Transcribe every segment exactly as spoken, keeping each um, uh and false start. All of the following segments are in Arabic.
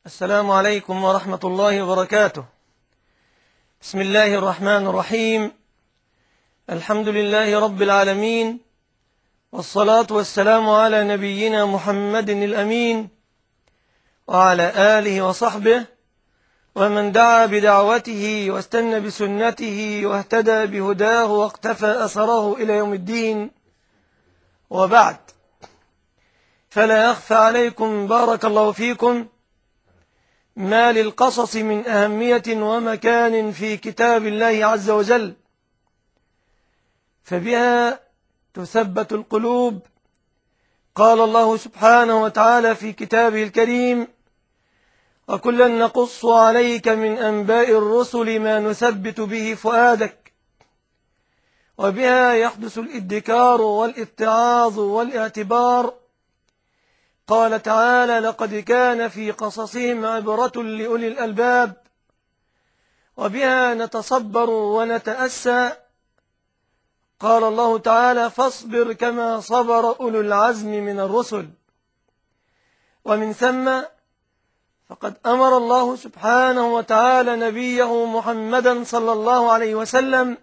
السلام عليكم ورحمة الله وبركاته. بسم الله الرحمن الرحيم. الحمد لله رب العالمين، والصلاة والسلام على نبينا محمد الأمين وعلى آله وصحبه ومن دعا بدعوته واستنى بسنته واهتدى بهداه واقتفى أثره إلى يوم الدين، وبعد، فلا يخفى عليكم بارك الله فيكم ما للقصص من أهمية ومكان في كتاب الله عز وجل، فبها تثبت القلوب. قال الله سبحانه وتعالى في كتابه الكريم: وكلا نقص عليك من أنباء الرسل ما نثبت به فؤادك. وبها يحدث الادكار والاتعاظ والاعتبار. قال تعالى: لقد كان في قصصهم عبرة لأولي الألباب. وبها نتصبر ونتأسى. قال الله تعالى: فاصبر كما صبر أولو العزم من الرسل. ومن ثم فقد أمر الله سبحانه وتعالى نبيه محمدا صلى الله عليه وسلم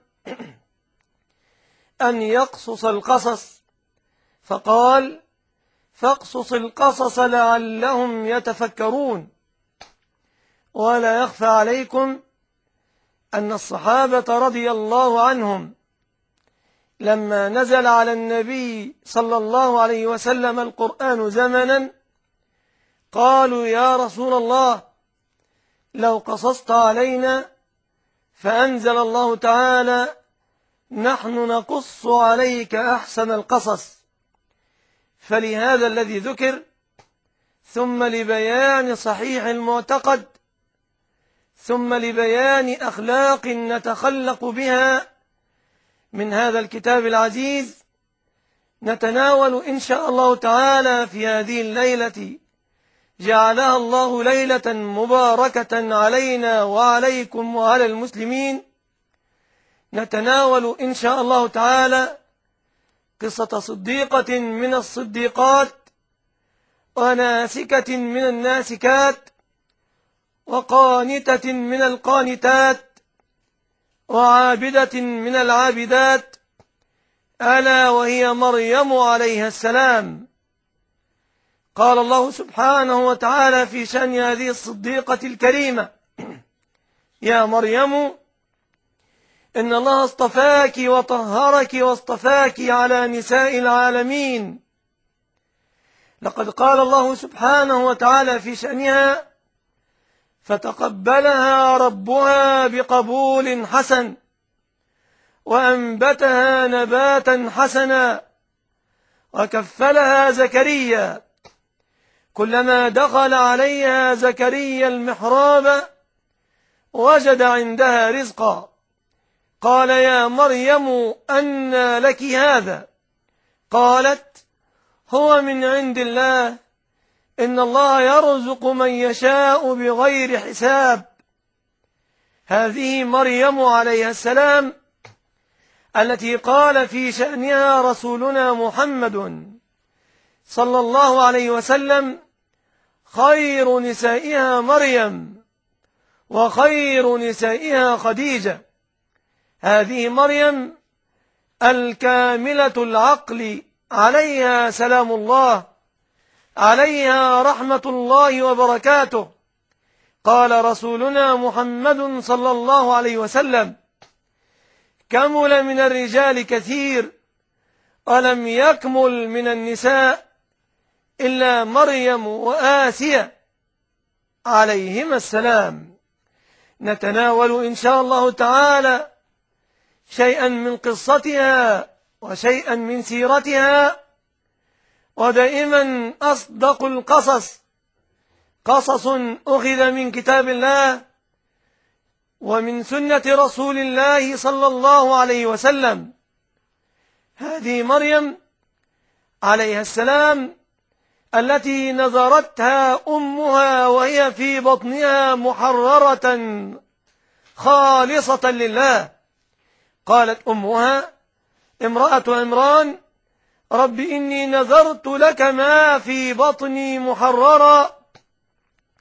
أن يقصص القصص، فقال: فاقصص القصص لعلهم يتفكرون. ولا يخفى عليكم أن الصحابة رضي الله عنهم لما نزل على النبي صلى الله عليه وسلم القرآن زمنا قالوا: يا رسول الله، لو قصصت علينا. فأنزل الله تعالى: نحن نقص عليك أحسن القصص. فلهذا الذي ذكر، ثم لبيان صحيح المعتقد، ثم لبيان أخلاق نتخلق بها من هذا الكتاب العزيز، نتناول إن شاء الله تعالى في هذه الليلة جعلها الله ليلة مباركة علينا وعليكم وعلى المسلمين، نتناول إن شاء الله تعالى قصة صديقة من الصديقات، وناسكة من الناسكات، وقانتة من القانتات، وعابدة من العابدات، ألا وهي مريم عليها السلام. قال الله سبحانه وتعالى في شأن هذه الصديقة الكريمة: يا مريم إن الله اصطفاك وطهرك واصطفاك على نساء العالمين. لقد قال الله سبحانه وتعالى في شأنها: فتقبلها ربها بقبول حسن وأنبتها نباتا حسنا وكفلها زكريا كلما دخل عليها زكريا المحراب وجد عندها رزقا قال: يا مريم أنى لك هذا؟ قالت: هو من عند الله، إن الله يرزق من يشاء بغير حساب. هذه مريم عليها السلام التي قال في شأنها رسولنا محمد صلى الله عليه وسلم: خير نسائها مريم وخير نسائها خديجة. هذه مريم الكاملة العقل عليها سلام الله، عليها رحمة الله وبركاته. قال رسولنا محمد صلى الله عليه وسلم: كمل من الرجال كثير ولم يكمل من النساء إلا مريم وآسيا عليهما السلام. نتناول إن شاء الله تعالى شيئا من قصتها وشيئا من سيرتها. ودائما أصدق القصص قصص أخذ من كتاب الله ومن سنة رسول الله صلى الله عليه وسلم. هذه مريم عليها السلام التي نظرتها أمها وهي في بطنها محررة خالصة لله. قالت أمها امرأة عمران: رب إني نذرت لك ما في بطني محررا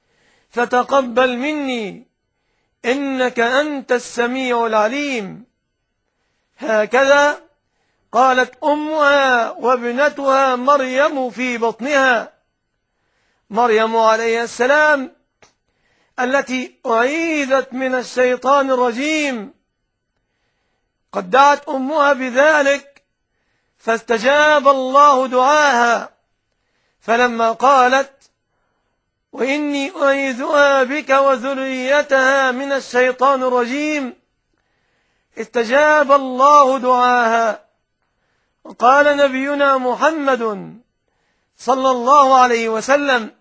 فتقبل مني إنك أنت السميع العليم. هكذا قالت أمها وابنتها مريم في بطنها، مريم عليه السلام التي أعيذت من الشيطان الرجيم، قد دعت أمها بذلك فاستجاب الله دعاها، فلما قالت وإني أعيذها بك وذريتها من الشيطان الرجيم استجاب الله دعاها. وقال نبينا محمد صلى الله عليه وسلم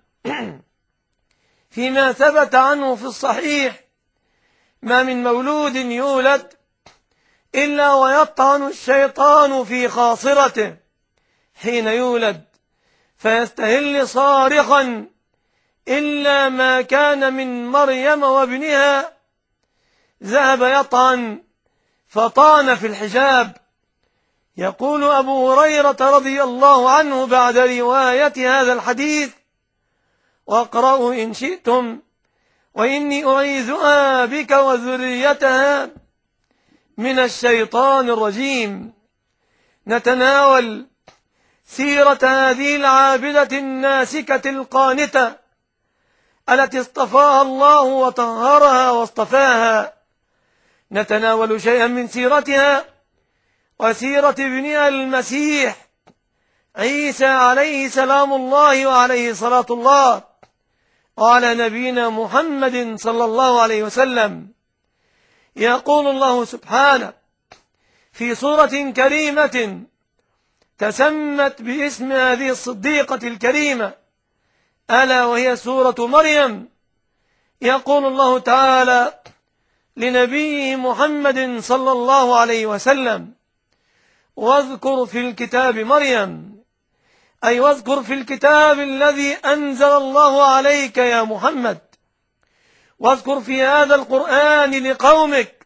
فيما ثبت عنه في الصحيح: ما من مولود يولد إلا ويطعن الشيطان في خاصرته حين يولد فيستهل صارخا إلا ما كان من مريم وابنها ذهب يطعن فطعن في الحجاب. يقول أبو هريرة رضي الله عنه بعد رواية هذا الحديث: واقرأوا إن شئتم: وإني أعيذها بك وذريتها من الشيطان الرجيم. نتناول سيرة هذه العابدة الناسكة القانتة التي اصطفاها الله وطهرها واصطفاها. نتناول شيئا من سيرتها وسيرة ابنها المسيح عيسى عليه سلام الله وعليه صلاة الله، وعلى نبينا محمد صلى الله عليه وسلم. يقول الله سبحانه في سورة كريمة تسمت باسم هذه الصديقة الكريمة، ألا وهي سورة مريم. يقول الله تعالى لنبيه محمد صلى الله عليه وسلم: واذكر في الكتاب مريم، أي واذكر في الكتاب الذي أنزل الله عليك يا محمد، واذكر في هذا القرآن لقومك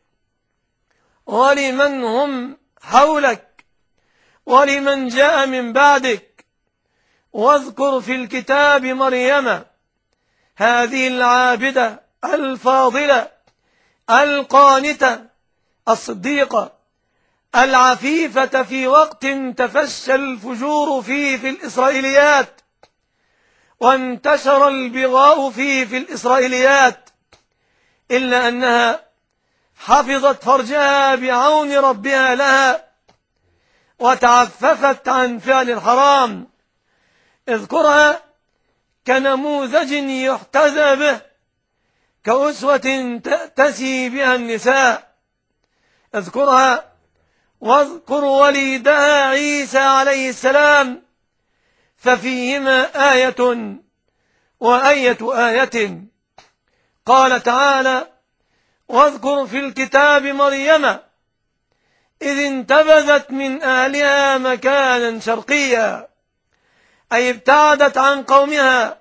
ولمن هم حولك ولمن جاء من بعدك. واذكر في الكتاب مريم، هذه العابدة الفاضلة القانتة الصديقة العفيفة في وقت تفشى الفجور فيه في الإسرائيليات وانتشر البغاء فيه في الإسرائيليات، إلا أنها حفظت فرجها بعون ربها لها وتعففت عن فعل الحرام. اذكرها كنموذج يحتذى به، كأسوة تأتسي بها النساء. اذكرها واذكر وليدها عيسى عليه السلام، ففيهما آية وأية آية. قال تعالى: واذكر في الكتاب مريم إذ انتبذت من أهلها مكانا شرقيا، أي ابتعدت عن قومها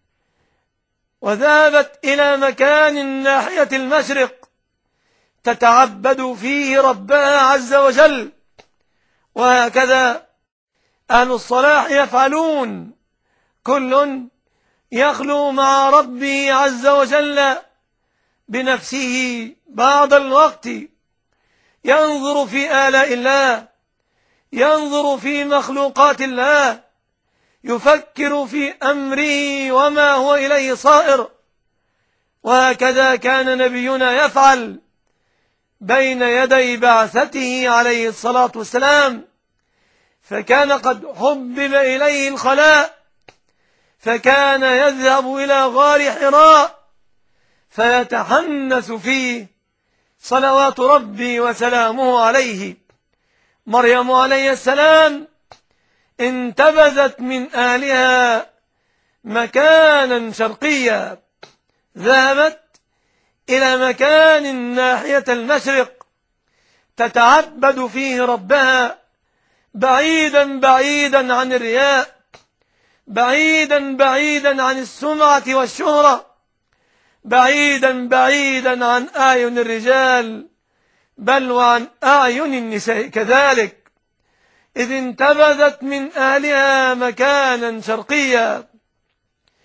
وذهبت إلى مكان ناحية المشرق تتعبد فيه ربها عز وجل. وهكذا أهل الصلاح يفعلون، كل يخلو مع ربه عز وجل بنفسه بعض الوقت، ينظر في آلاء الله، ينظر في مخلوقات الله، يفكر في أمره وما هو إليه صائر. وهكذا كان نبينا يفعل بين يدي بعثته عليه الصلاة والسلام، فكان قد حبب إليه الخلاء، فكان يذهب إلى غار حراء فيتحنث فيه صلوات ربي وسلامه عليه. مريم عليه السلام انتبذت من أهلها مكانا شرقيا، ذهبت إلى مكان ناحية المشرق تتعبد فيه ربها، بعيدا بعيدا عن الرياء، بعيدا بعيدا عن السمعة والشهرة، بعيدا بعيدا عن أعين الرجال، بل وعن أعين النساء كذلك. إذ انتبذت من أهلها مكانا شرقيا،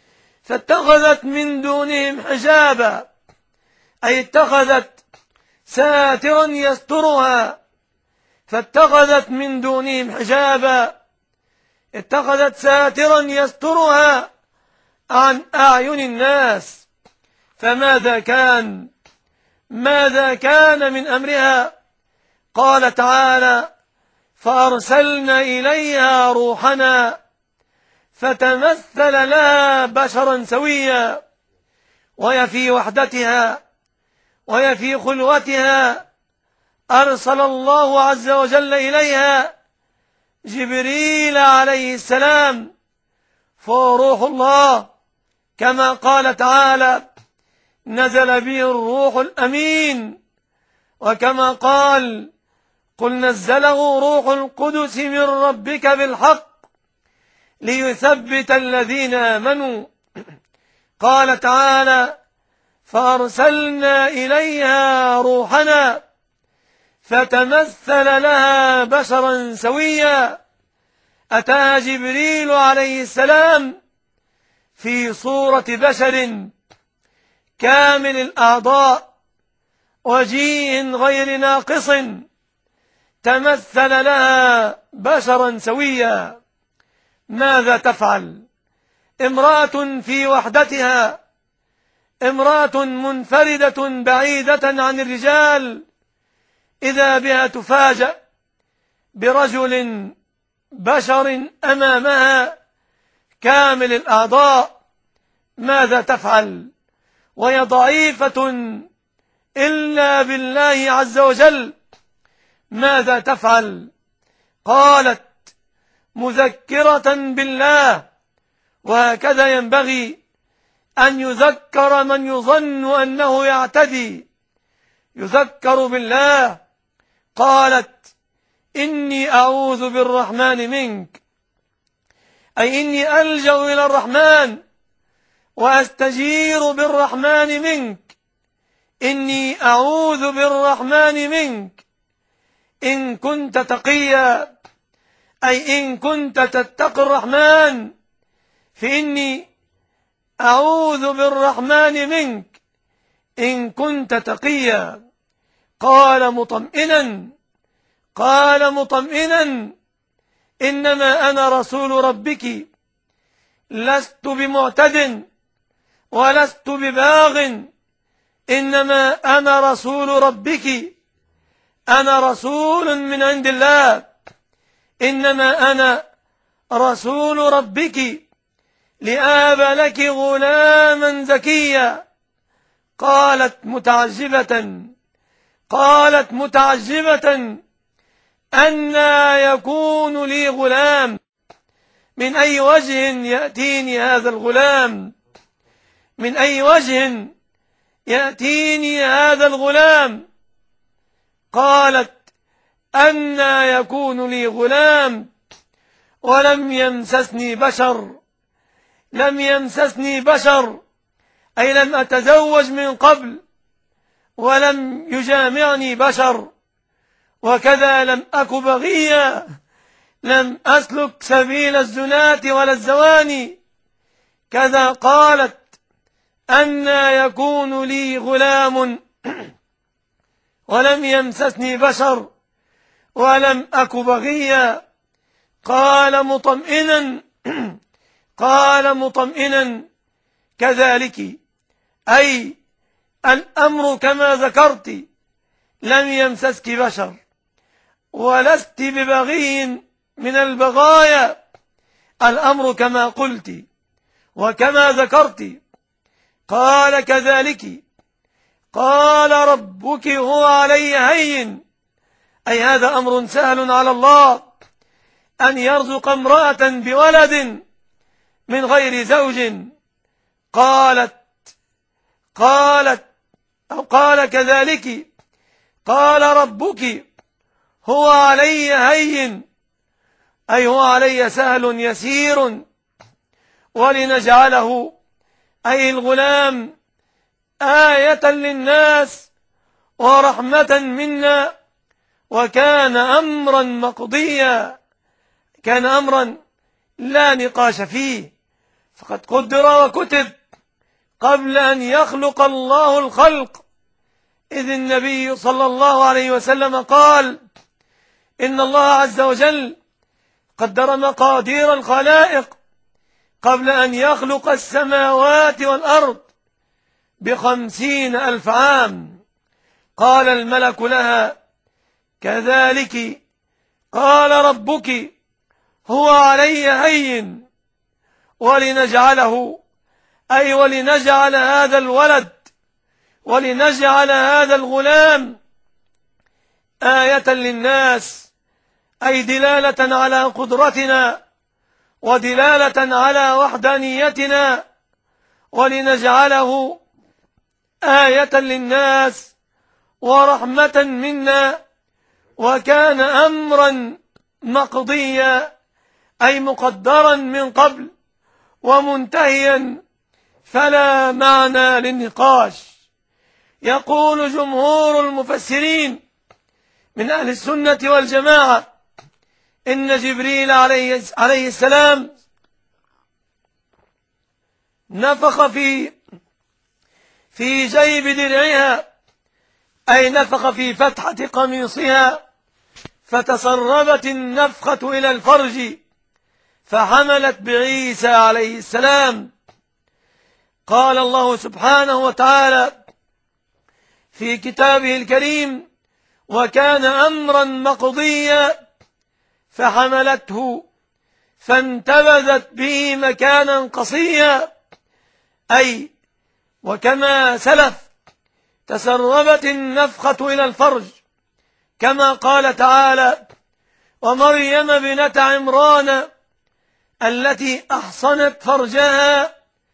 فاتخذت من دونهم حجابا، أي اتخذت ساترا يسترها، فاتخذت من دونهم حجابا، اتخذت ساترا يسترها عن أعين الناس. فماذا كان ماذا كان من أمرها؟ قال تعالى: فأرسلنا إليها روحنا فتمثل لها بشرا سويا. وهي في وحدتها وهي في خلوتها أرسل الله عز وجل إليها جبريل عليه السلام، فروح الله، كما قال تعالى: نزل به الروح الأمين، وكما قال: قل نزله روح القدس من ربك بالحق ليثبت الذين آمنوا. قال تعالى: فأرسلنا إليها روحنا فتمثل لها بشرا سويا. أتى جبريل عليه السلام في صورة بشر كامل الأعضاء وجيه غير ناقص، تمثل لها بشرا سويا. ماذا تفعل امرأة في وحدتها، امرأة منفردة بعيدة عن الرجال، إذا بها تفاجأ برجل بشر أمامها كامل الأعضاء؟ ماذا تفعل وهي ضعيفة إلا بالله عز وجل؟ ماذا تفعل؟ قالت: مذكرة بالله. وهكذا ينبغي أن يذكر من يظن أنه يعتدي، يذكر بالله. قالت: إني أعوذ بالرحمن منك، أي إني ألجأ إلى الرحمن وأستجير بالرحمن منك. إني أعوذ بالرحمن منك إن كنت تقيا، أي إن كنت تتقي الرحمن، فإني أعوذ بالرحمن منك إن كنت تقيا. قال مطمئنا قال مطمئنا إنما أنا رسول ربك، لست بمعتد ولست بباغ، إنما أنا رسول ربك، أنا رسول من عند الله، إنما أنا رسول ربك لآب لك غلاما زكيا. قالت متعجبة قالت متعجبة أنى يكون لي غلام، من أي وجه يأتيني هذا الغلام؟ من أي وجه يأتيني هذا الغلام؟ قالت: أنى يكون لي غلام ولم يمسسني بشر لم يمسسني بشر أي لم أتزوج من قبل، ولم يجامعني بشر، وكذا لم أك بغيا، لم أسلك سبيل الزنات ولا الزواني. كذا قالت: أنى يكون لي غلام ولم يمسسني بشر ولم أك بغيا. قال مطمئنا قال مطمئنا كذلك، أي الأمر كما ذكرت، لم يمسسك بشر ولست ببغي من البغايا، الأمر كما قلت وكما ذكرت. قال كذلك قال ربك هو علي هين، أي هذا أمر سهل على الله أن يرزق امرأة بولد من غير زوج. قالت قالت أو قال كذلك قال ربك هو علي هين، أي هو علي سهل يسير، ولنجعله أي الغلام آية للناس ورحمة منا، وكان أمرا مقضيا، كان أمرا لا نقاش فيه، فقد قدر وكتب قبل أن يخلق الله الخلق، إذ النبي صلى الله عليه وسلم قال: إن الله عز وجل قدر مقادير الخلائق قبل أن يخلق السماوات والأرض بخمسين ألف عام. قال الملك لها: كذلك قال ربك هو علي هين، ولنجعله أي ولنجعل هذا الولد ولنجعل هذا الغلام آية للناس، أي دلالة على قدرتنا ودلالة على وحدانيتنا، ولنجعله آية للناس ورحمة منا، وكان أمرا مقضيا أي مقدرا من قبل ومنتهيا، فلا معنى للنقاش. يقول جمهور المفسرين من أهل السنة والجماعة إن جبريل عليه, عليه السلام نفخ في في جيب درعها، أي نفخ في فتحة قميصها، فتسربت النفخة إلى الفرج فحملت بعيسى عليه السلام. قال الله سبحانه وتعالى في كتابه الكريم: وكان أمرا مقضيا فحملته فانتبذت به مكانا قصيا، أي وكما سلف تسربت النفخة إلى الفرج، كما قال تعالى: ومريم ابنة عمران التي أحصنت فرجها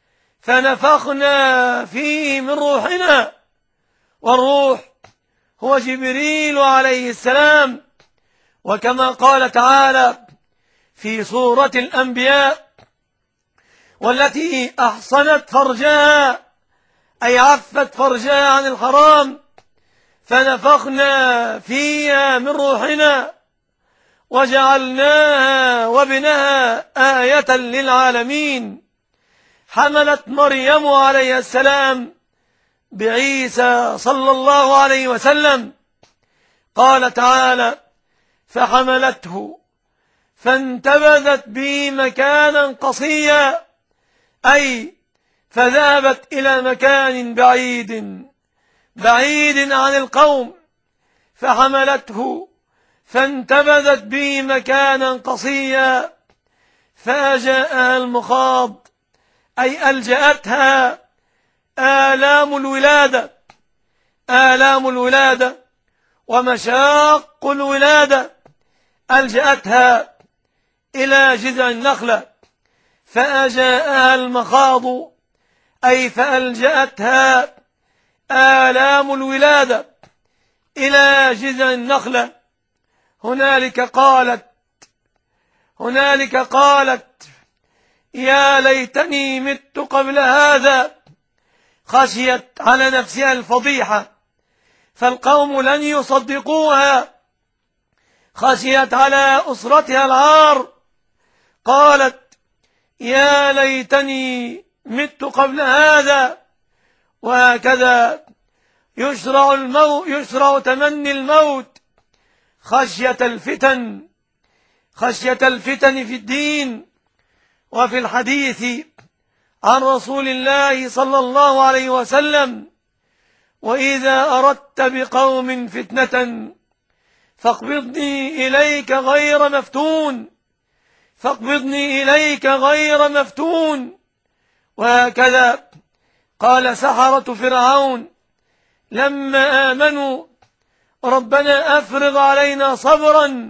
فنفخنا فيه من روحنا. والروح هو جبريل عليه السلام، وكما قال تعالى في سورة الأنبياء: والتي أحصنت فرجها أي عفت فرجها عن الحرام فنفخنا فيها من روحنا وجعلناها وابنها آية للعالمين. حملت مريم عليه السلام بعيسى صلى الله عليه وسلم. قال تعالى: فحملته فانتبذت به مكانا قصيا، أي فذهبت إلى مكان بعيد بعيد عن القوم، فحملته فانتبذت به مكانا قصيا فأجاءها المخاض، أي ألجأتها آلام الولادة آلام الولادة ومشاق الولادة، ألجأتها إلى جذع النخلة فأجاءها المخاض، أي فألجأتها آلام الولادة إلى جذع النخلة. هنالك قالت هنالك قالت يا ليتني مت قبل هذا، خشيت على نفسها الفضيحة فالقوم لن يصدقوها، خشيت على أسرتها العار، قالت يا ليتني مت قبل هذا. وهكذا يشرع الموت يشرع تمني الموت خشية الفتن خشية الفتن في الدين. وفي الحديث عن رسول الله صلى الله عليه وسلم: وإذا أردت بقوم فتنة فاقبضني إليك غير مفتون فاقبضني إليك غير مفتون. وهكذا قال سحرة فرعون لما آمنوا: ربنا أفرغ علينا صبرا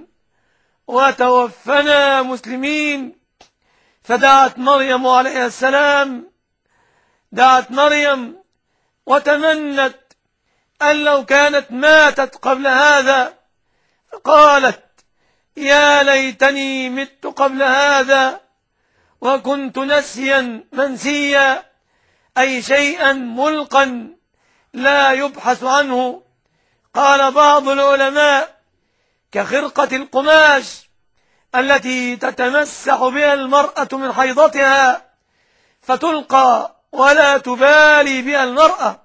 وتوفنا مسلمين. فدعت مريم عليه السلام دعت مريم وتمنت أن لو كانت ماتت قبل هذا، فقالت يا ليتني مت قبل هذا وكنت نسيا منسيا، أي شيئا ملقا لا يبحث عنه. قال بعض العلماء: كخرقة القماش التي تتمسح بها المرأة من حيضتها فتلقى ولا تبالي بها المرأة.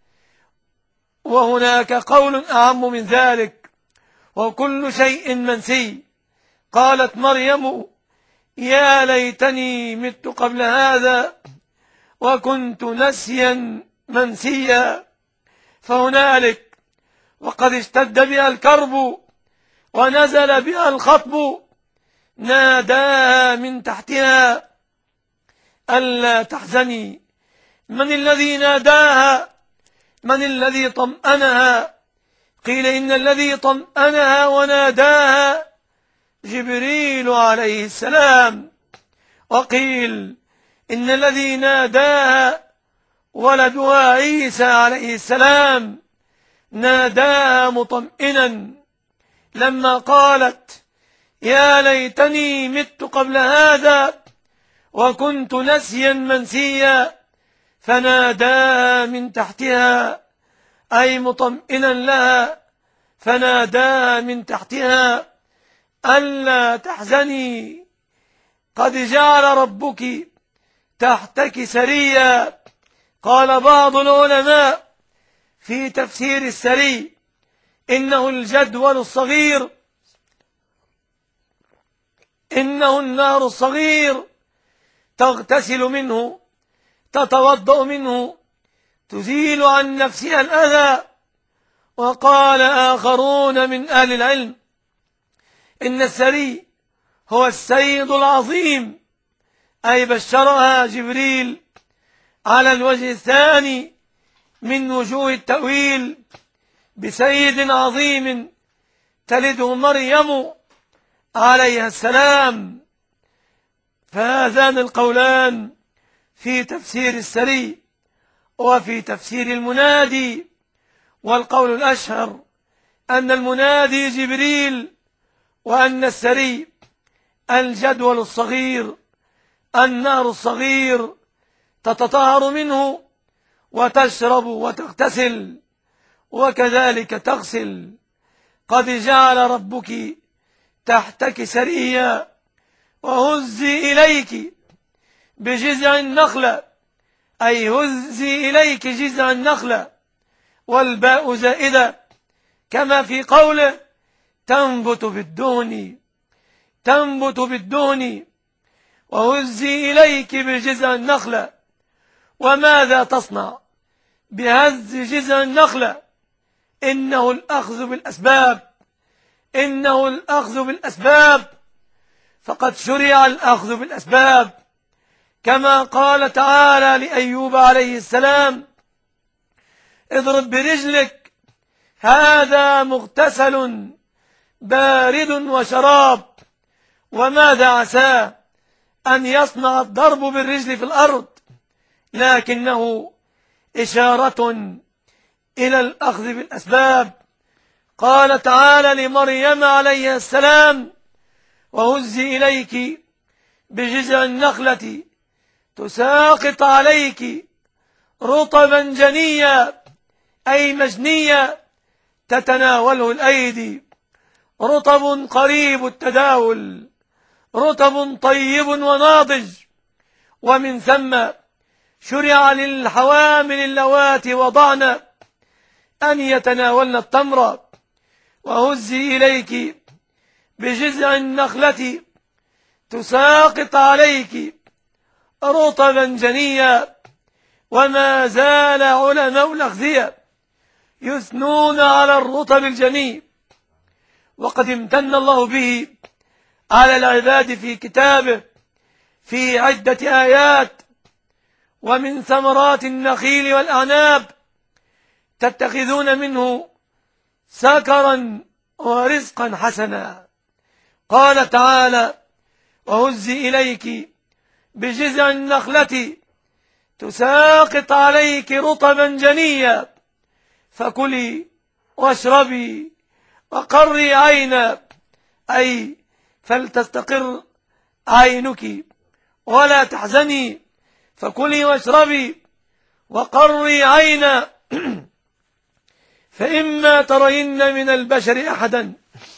وهناك قول أعم من ذلك: وكل شيء منسي. قالت مريم: يا ليتني مت قبل هذا وكنت نسيا منسيا. فهنالك وقد اشتد بها الكرب ونزل بها الخطب ناداها من تحتها: ألا تحزني. من الذي ناداها؟ من الذي طمأنها؟ قيل إن الذي طمأنها وناداها جبريل عليه السلام، وقيل إن الذي ناداها ولدها عيسى عليه السلام، ناداها مطمئنا لما قالت: يا ليتني مت قبل هذا وكنت نسيا منسيا. فناداها من تحتها، أي مطمئنا لها، فناداها من تحتها: ألا تحزني، قد جعل ربك تحتك سريا. قال بعض العلماء في تفسير السري: إنه الجدول الصغير، إنه النهر الصغير تغتسل منه، تتوضأ منه، تزيل عن نفسها الأذى. وقال آخرون من أهل العلم إن السري هو السيد العظيم، أي بشرها جبريل على الوجه الثاني من وجوه التأويل بسيد عظيم تلده مريم عليها السلام. فهذان القولان في تفسير السري وفي تفسير المنادي. والقول الأشهر أن المنادي جبريل، وأن السري الجدول الصغير، النهر الصغير تتطهر منه وتشرب وتغتسل وكذلك تغسل. قد جعل ربك تحتك سريا وهزي إليك بجذع النخلة، أي هزي إليك جذع النخلة، والباء زائدة كما في قوله: تنبت بالدهن، تنبت بالدهن. وهزي إليك بجذع النخلة. وماذا تصنع بهز جذع النخلة؟ إنه الأخذ بالأسباب، إنه الأخذ بالأسباب، فقد شرع الأخذ بالأسباب، كما قال تعالى لأيوب عليه السلام: اضرب برجلك هذا مغتسل بارد وشراب. وماذا عساه أن يصنع الضرب بالرجل في الأرض؟ لكنه إشارة إلى الأخذ بالأسباب. قال تعالى لمريم عليه السلام: وهزي إليك بجذع النخلة تساقط عليك رطبا جنيا، أي مجنيا تتناوله الأيدي، رطب قريب التداول، رطب طيب وناضج. ومن ثم شرع للحوامل اللواتي وضعن أن يتناولن التمر. وهزي إليك بجذع النخلة تساقط عليك رطبا جنيا. وما زال علماء الأغذية يثنون على الرطب الجني، وقد امتن الله به على العباد في كتابه في عدة آيات: ومن ثمرات النخيل والأعناب تتخذون منه سكرا ورزقا حسنا. قال تعالى: وهزي إليك بجذع النخلة تساقط عليك رطبا جنيا فكلي واشربي وقري عينا، أي فلتستقر عينك ولا تحزني، فكلي واشربي وقري عينا. فإما ترين من البشر أحدا،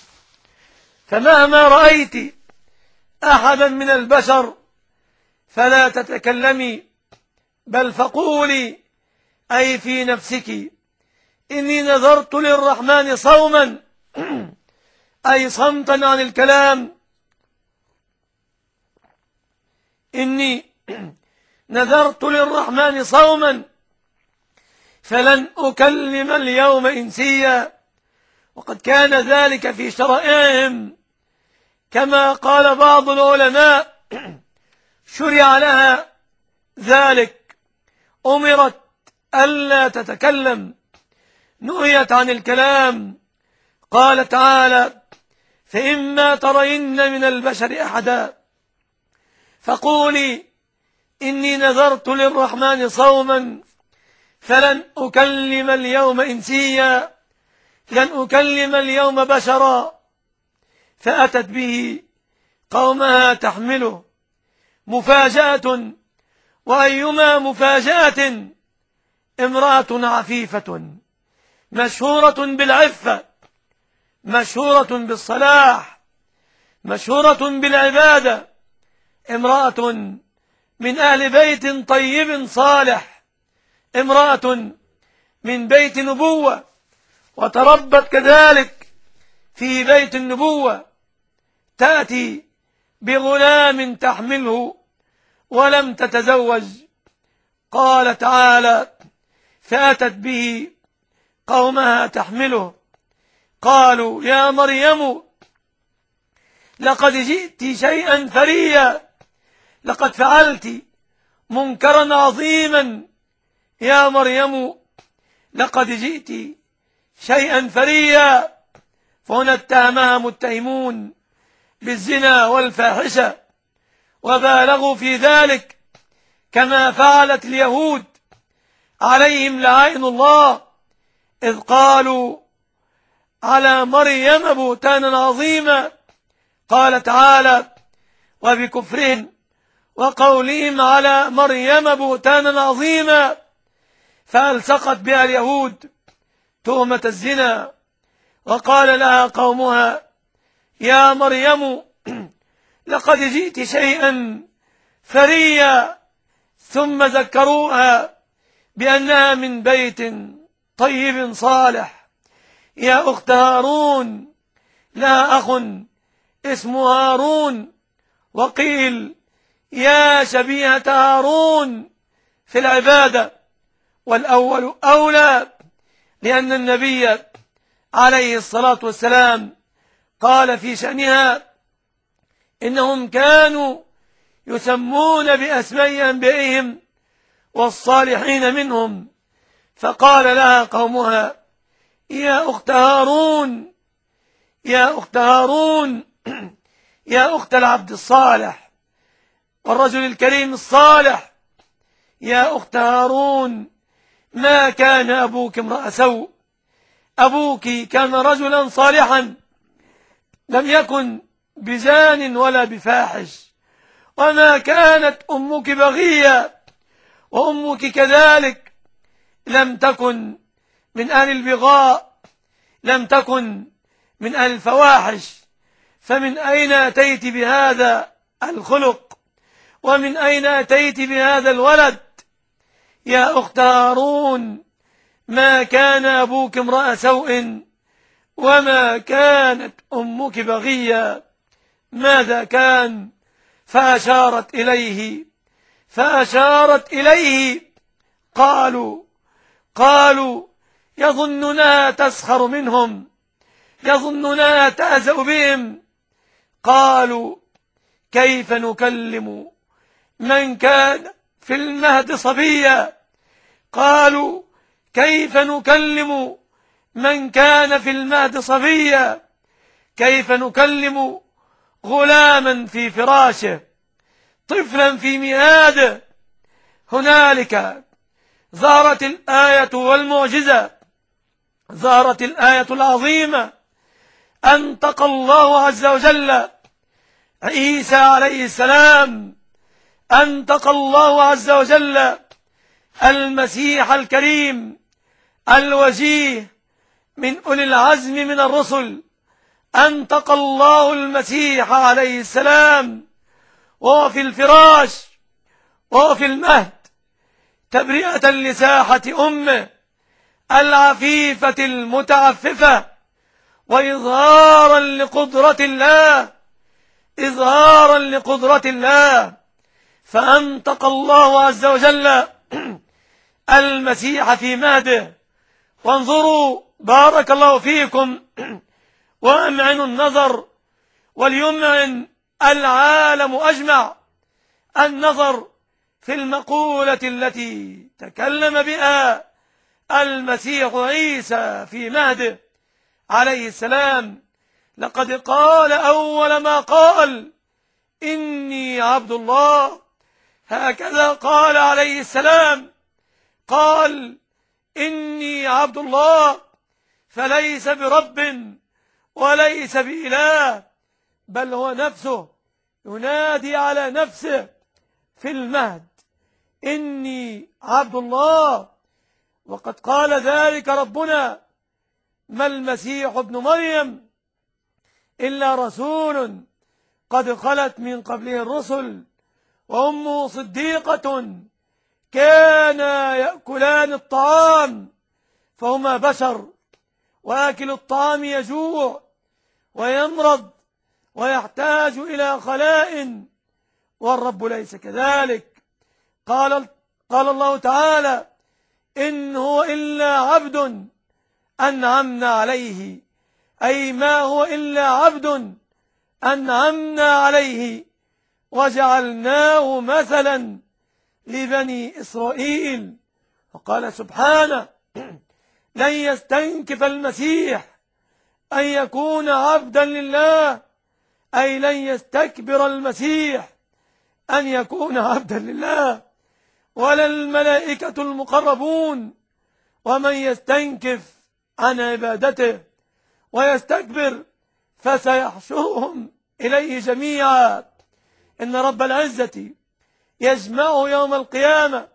فمهما رأيت أحدا من البشر فلا تتكلمي بل فقولي أي في نفسك إني نذرت للرحمن صوما أي صمتا عن الكلام. إني نذرت للرحمن صوما فلن أكلم اليوم إنسيا. وقد كان ذلك في شرائعهم، كما قال بعض العلماء شرع لها ذلك، أمرت ألا تتكلم، نهيت عن الكلام. قال تعالى: فإما ترين من البشر أحدا فقولي إني نذرت للرحمن صوما فلن أكلم اليوم إنسيا، لن أكلم اليوم بشرا. فأتت به قومها تحمله. مفاجأة، وأيما مفاجأة، امرأة عفيفة مشهورة بالعفة، مشهورة بالصلاح، مشهورة بالعبادة، امرأة من أهل بيت طيب صالح، امرأة من بيت نبوة، وتربت كذلك في بيت النبوة، تأتي بغلام تحمله ولم تتزوج. قال تعالى: فأتت به قومها تحمله قالوا يا مريم لقد جئت شيئا فريا، لقد فعلت منكرا عظيما يا مريم، لقد جئت شيئا فريا. فهنا اتهمها متهمون بالزنا والفاحشة، وبالغوا في ذلك كما فعلت اليهود عليهم لعائن الله، إذ قالوا على مريم بهتانا عظيما. قال تعالى: وبكفرهم وقولهم على مريم بهتانا عظيما، فألصقت بها اليهود تهمة الزنا. وقال لها قومها يا مريم لقد جئت شيئا فريا، ثم ذكروها بأنها من بيت طيب صالح. يا أخت هارون، لها أخ اسمه هارون، وقيل يا شبيهة هارون في العبادة، والأول أولى، لأن النبي عليه الصلاة والسلام قال في شأنها إنهم كانوا يسمون بأسماء أنبيائهم والصالحين منهم. فقال لها قومها يا أخت هارون، يا أخت هارون يا أخت العبد الصالح والرجل الكريم الصالح، يا أخت هارون ما كان أبوك امرأ سوء، أبوك كان رجلا صالحا، لم يكن بزان ولا بفاحش، وما كانت أمك بغية، وأمك كذلك لم تكن من أهل البغاء، لم تكن من أهل الفواحش. فمن أين أتيت بهذا الخلق؟ ومن أين أتيت بهذا الولد؟ يا أخت هارون ما كان أبوك امرأ سوء، وما كانت أمك بغية. ماذا كان؟ فأشارت إليه فأشارت إليه قالوا قالوا يظننا تسخر منهم، يظننا تأزأ بهم. قالوا كيف نكلم من كان في المهد صبيا، قالوا كيف نكلم من كان في المهد صبيا، كيف نكلم غلاما في فراشه، طفلا في مهاده. هنالك ظهرت الآية والمعجزة، ظهرت الآية العظيمة. أنطق الله عز وجل عيسى عليه السلام، أنطق الله عز وجل المسيح الكريم الوجيه من أولي العزم من الرسل، أنطق الله المسيح عليه السلام وهو في الفراش وهو في المهد، تبرئة لساحة أمه العفيفة المتعففة، وإظهارا لقدرة الله إظهارا لقدرة الله فأنطق الله عز وجل المسيح في مهده. وانظروا بارك الله فيكم وأمعنوا النظر، وليمعن العالم أجمع النظر في المقولة التي تكلم بها المسيح عيسى في مهده عليه السلام. لقد قال أول ما قال: إني عبد الله. هكذا قال عليه السلام، قال: إني عبد الله، فليس برب وليس بإله، بل هو نفسه ينادي على نفسه في المهد: إني عبد الله. وقد قال ذلك ربنا: ما المسيح ابن مريم إلا رسول قد خلت من قبله الرسل وأمه صديقة كانا يأكلان الطعام فهما بشر، وآكل الطعام يجوع ويمرض ويحتاج إلى خلاء، والرب ليس كذلك. قال, قال الله تعالى: إن هو إلا عبد أنعمنا عليه، أي ما هو إلا عبد أنعمنا عليه وجعلناه مثلا لبني إسرائيل. وقال سبحانه: لن يستنكف المسيح أن يكون عبدا لله، أي لن يستكبر المسيح أن يكون عبدا لله، ولا الملائكة المقربون، ومن يستنكف عن عبادته ويستكبر فسيحشرهم إليه جميعا. إن رب العزة يجمعه يوم القيامة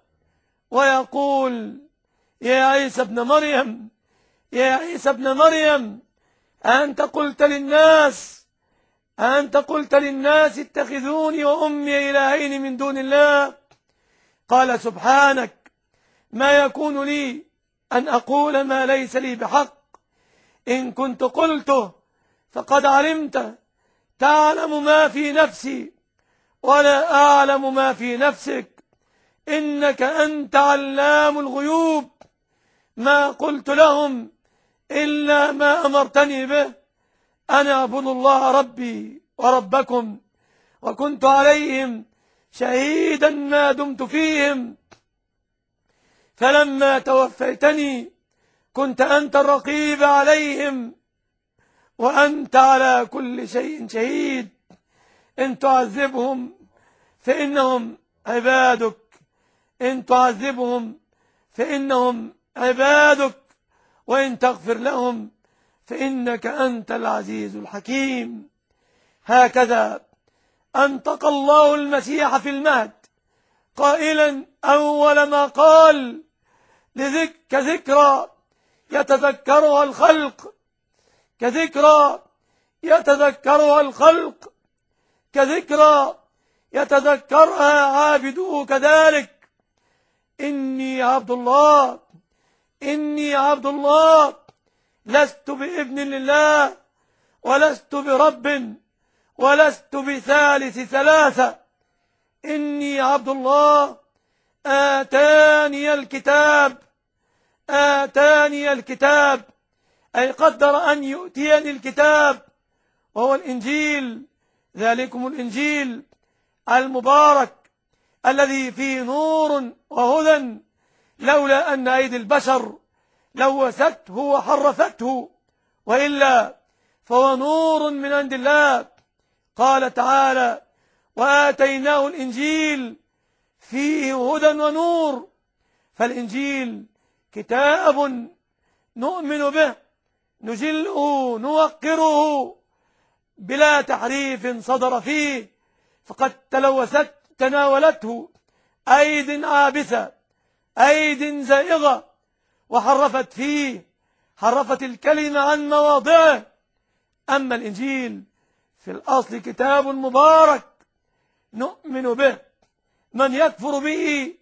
ويقول: يا عيسى ابن مريم يا عيسى ابن مريم أنت قلت للناس أنت قلت للناس اتخذوني وأمي إلهين من دون الله. قال: سبحانك، ما يكون لي أن أقول ما ليس لي بحق، إن كنت قلته فقد علمت، تعلم ما في نفسي ولا أعلم ما في نفسك، إنك أنت علام الغيوب. ما قلت لهم إلا ما أمرتني به، أنا أعبد الله ربي وربكم، وكنت عليهم شهيدا ما دمت فيهم، فلما توفيتني كنت أنت الرقيب عليهم، وأنت على كل شيء شهيد. إن تعذبهم فإنهم عبادك إن تعذبهم فإنهم عبادك وإن تغفر لهم فإنك أنت العزيز الحكيم. هكذا أنطق الله المسيح في المهد قائلا أول ما قال: كذكرى يتذكرها الخلق كذكرى يتذكرها الخلق كذكرى يتذكرها عابدوه كذلك. إني عبد الله إني عبد الله، لست بابن لله، ولست برب، ولست بثالث ثلاثة. إني عبد الله، آتاني الكتاب آتاني الكتاب أي قدر أن يؤتيني الكتاب، وهو الإنجيل، ذلكم الإنجيل المبارك الذي فيه نور وهدى، لولا أن أيدي البشر لوثته وحرفته، وإلا فهو نور من عند الله. قال تعالى: وآتيناه الإنجيل فيه هدى ونور. فالإنجيل كتاب نؤمن به، نجله نوقره بلا تحريف صدر فيه، فقد تلوثت تناولته أيد عابثة، أيد زائغة، وحرفت فيه حرفت الكلمة عن مواضعه. أما الإنجيل في الأصل كتاب مبارك نؤمن به، من يكفر به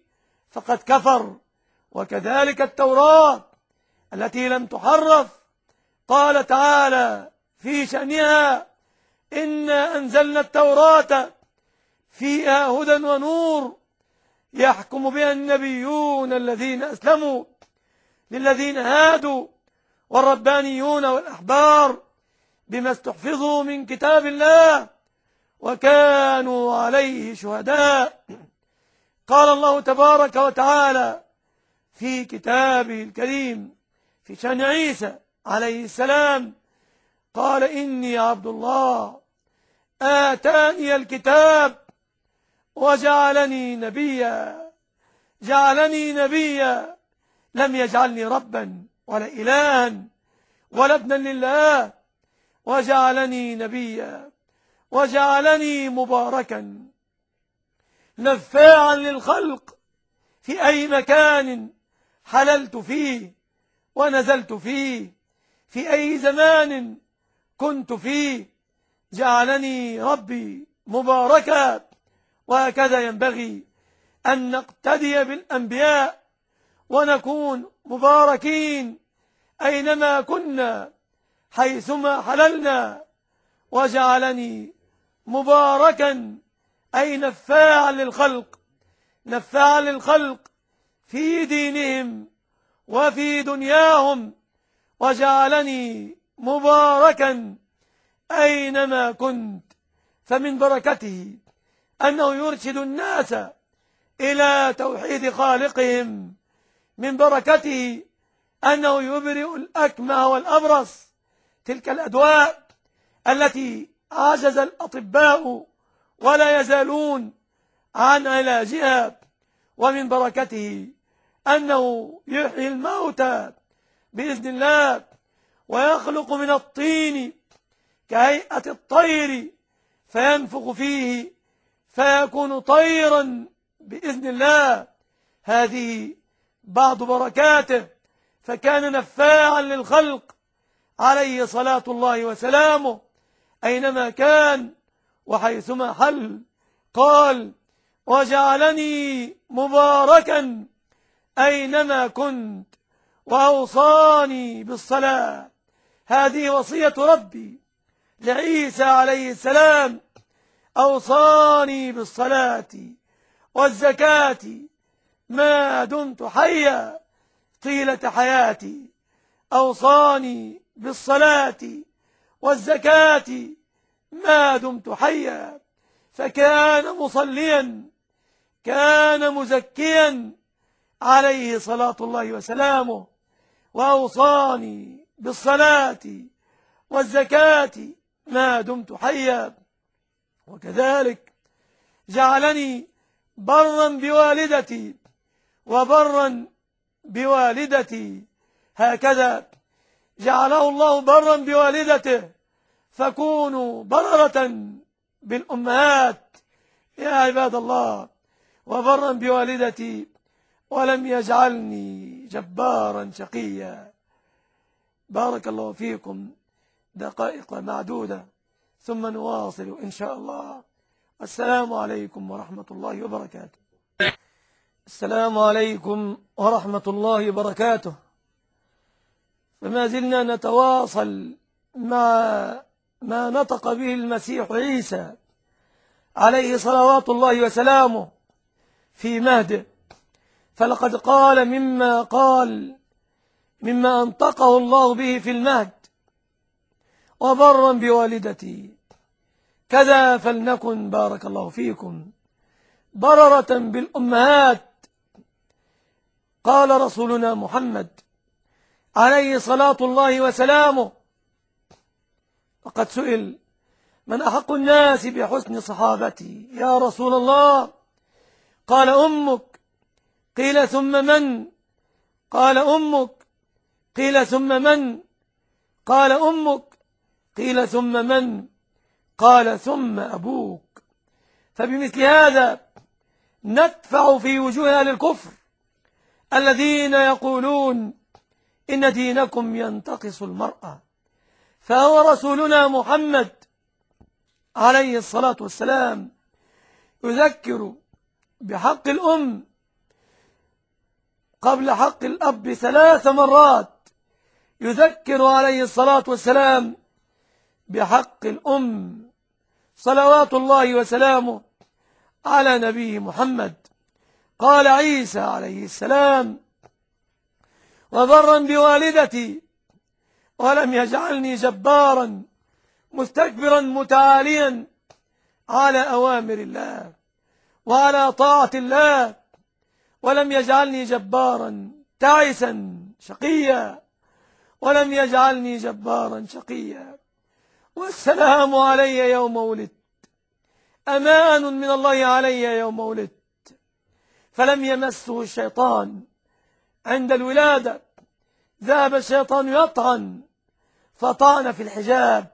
فقد كفر. وكذلك التوراة التي لم تحرف، قال تعالى في شأنها: إنا أنزلنا التوراة فيها هدى ونور يحكم بها النبيون الذين أسلموا للذين هادوا والربانيون والأحبار بما استحفظوا من كتاب الله وكانوا عليه شهداء. قال الله تبارك وتعالى في كتابه الكريم في شأن عيسى عليه السلام: قال إني عبد الله آتاني الكتاب وجعلني نبيا. جعلني نبيا، لم يجعلني ربا ولا إلها ولا ابنا لله، وجعلني نبيا وجعلني مباركا نفاعا للخلق في أي مكان حللت فيه ونزلت فيه، في أي زمان كنت فيه جعلني ربي مباركا. وهكذا ينبغي أن نقتدي بالأنبياء ونكون مباركين أينما كنا حيثما حللنا. وجعلني مباركا أي نفاعا للخلق، نفاعا للخلق في دينهم وفي دنياهم. وجعلني مباركا أينما كنت، فمن بركته أنه يرشد الناس إلى توحيد خالقهم، من بركته أنه يبرئ الأكمه والأبرص، تلك الأدواء التي عجز الأطباء ولا يزالون عن علاجها. ومن بركته أنه يحيي الموتى بإذن الله، ويخلق من الطين كهيئة الطير فينفخ فيه فيكون طيرا بإذن الله. هذه بعض بركاته، فكان نفاعا للخلق عليه صلاة الله وسلامه أينما كان وحيثما حل. قال: وجعلني مباركا أينما كنت وأوصاني بالصلاة. هذه وصية ربي لعيسى عليه السلام: أوصاني بالصلاة والزكاة ما دمت حيا طيلة حياتي. أوصاني بالصلاة والزكاة ما دمت حيا، فكان مصليا، كان مزكيا عليه صلاة الله وسلامه. وأوصاني بالصلاة والزكاة ما دمت حيا. وكذلك جعلني برا بوالدتي وبرا بوالدتي، هكذا جعله الله برا بوالدته، فكونوا بررة بالأمهات يا عباد الله، وبرا بوالدتي ولم يجعلني جبارا شقيا. بارك الله فيكم. دقائق معدودة ثم نواصل إن شاء الله. السلام عليكم ورحمة الله وبركاته. السلام عليكم ورحمة الله وبركاته. فما زلنا نتواصل مع ما نطق به المسيح عيسى عليه صلوات الله وسلامه في مهده. فلقد قال مما قال مما أنطقه الله به في المهد: وبرا بوالدتي. كذا فلنكن بارك الله فيكم بررة بالأمهات. قال رسولنا محمد عليه صلاة الله وسلامه، وقد سئل: من أحق الناس بحسن صحابتي يا رسول الله؟ قال: أمك. قيل: ثم من؟ قال: أمك. قيل: ثم من؟ قال: أمك. قيل: ثم من؟ قال: ثم أبوك. فبمثل هذا ندفع في وجوه أهل الكفر الذين يقولون إن دينكم ينتقص المرأة. فهو رسولنا محمد عليه الصلاة والسلام يذكر بحق الأم قبل حق الأب ثلاث مرات يذكر عليه الصلاة والسلام بحق الأم صلوات الله وسلامه على نبي محمد. قال عيسى عليه السلام: وبرا بوالدتي ولم يجعلني جبارا مستكبرا متعاليا على أوامر الله وعلى طاعة الله، ولم يجعلني جبارا تعسا شقيا، ولم يجعلني جبارا شقيا. والسلام علي يوم ولدت، أمان من الله علي يوم ولدت. فلم يمسه الشيطان عند الولادة، ذهب الشيطان يطعن فطعن في الحجاب،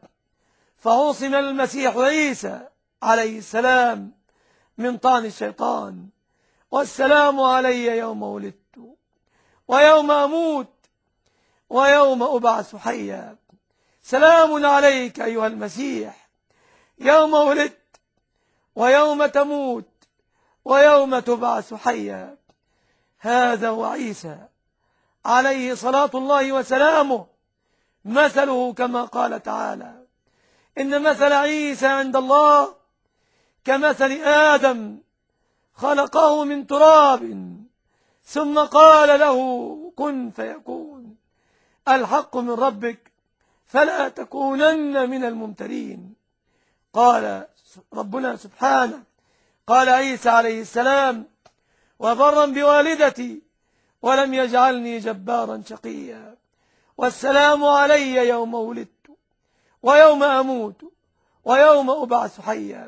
فعصم المسيح عيسى عليه السلام من طعن الشيطان. والسلام علي يوم ولدت ويوم أموت ويوم أبعث حيا. سلام عليك أيها المسيح يوم ولدت ويوم تموت ويوم تبعث حيا. هذا هو عيسى عليه صلاة الله وسلامه، مثله كما قال تعالى: إن مثل عيسى عند الله كمثل آدم خلقه من تراب ثم قال له كن فيكون. الحق من ربك فلا تكونن من الممترين. قال ربنا سبحانه، قال عيسى عليه السلام: وبرا بوالدتي ولم يجعلني جبارا شقيا. والسلام علي يوم ولدت ويوم أموت ويوم أبعث حيا.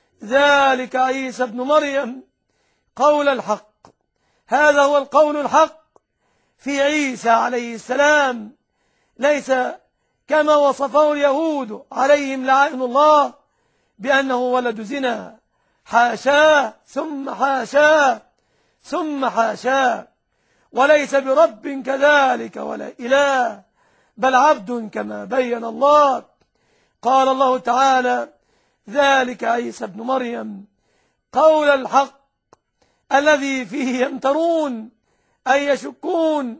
ذلك عيسى ابن مريم قول الحق. هذا هو القول الحق في عيسى عليه السلام، ليس كما وصفه اليهود عليهم لعائن الله بأنه ولد زنا. حاشاه ثم حاشاه ثم حاشاه. وليس برب كذلك ولا إله، بل عبد كما بين الله. قال الله تعالى: ذلك عيسى ابن مريم قول الحق الذي فيه يمترون أي يشكون.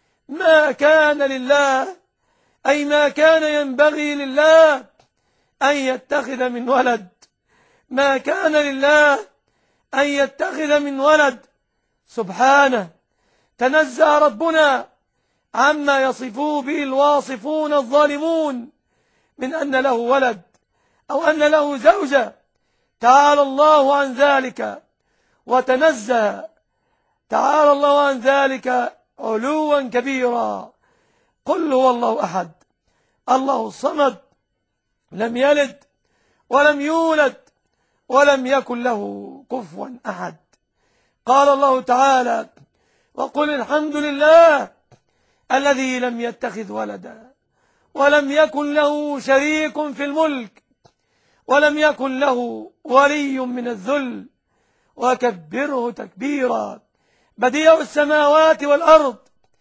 ما كان لله، أي ما كان ينبغي لله أن يتخذ من ولد. ما كان لله أن يتخذ من ولد، سبحانه. تنزه ربنا عما يصفوه به الواصفون الظالمون من أن له ولد أو أن له زوجة. تعالى الله عن ذلك وتنزه، تعالى الله عن ذلك علوا كبيرا. قل هو الله أحد الله الصمد، لم يلد ولم يولد ولم يكن له كفوا أحد. قال الله تعالى: وقل الحمد لله الذي لم يتخذ ولدا ولم يكن له شريك في الملك ولم يكن له ولي من الذل وكبره تكبيرا. بديع السماوات والأرض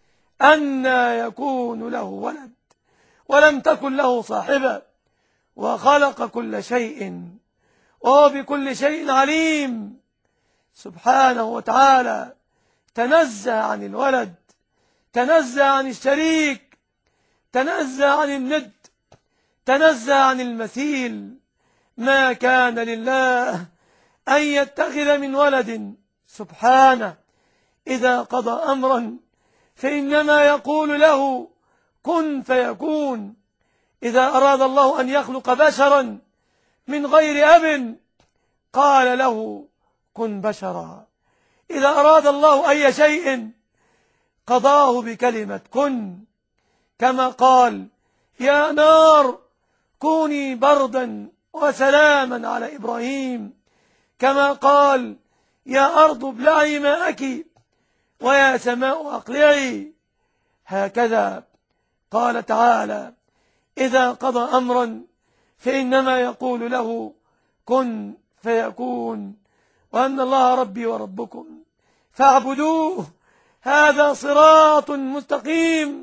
أنى يكون له ولد ولم تكن له صاحبة وخلق كل شيء وهو بكل شيء عليم. سبحانه وتعالى تنزه عن الولد، تنزه عن الشريك، تنزه عن الند، تنزه عن المثيل. ما كان لله أن يتخذ من ولد، سبحانه. إذا قضى أمرا فإنما يقول له كن فيكون. إذا أراد الله أن يخلق بشرا من غير أب قال له كن بشرا. إذا أراد الله أي شيء قضاه بكلمة كن، كما قال: يا نار كوني بردا وسلاما على إبراهيم، كما قال: يا أرض ابلعي ماءك ويا سماء أقلعي. هكذا قال تعالى: إذا قضى أمرا فإنما يقول له كن فيكون. وأن الله ربي وربكم فاعبدوه هذا صراط مستقيم.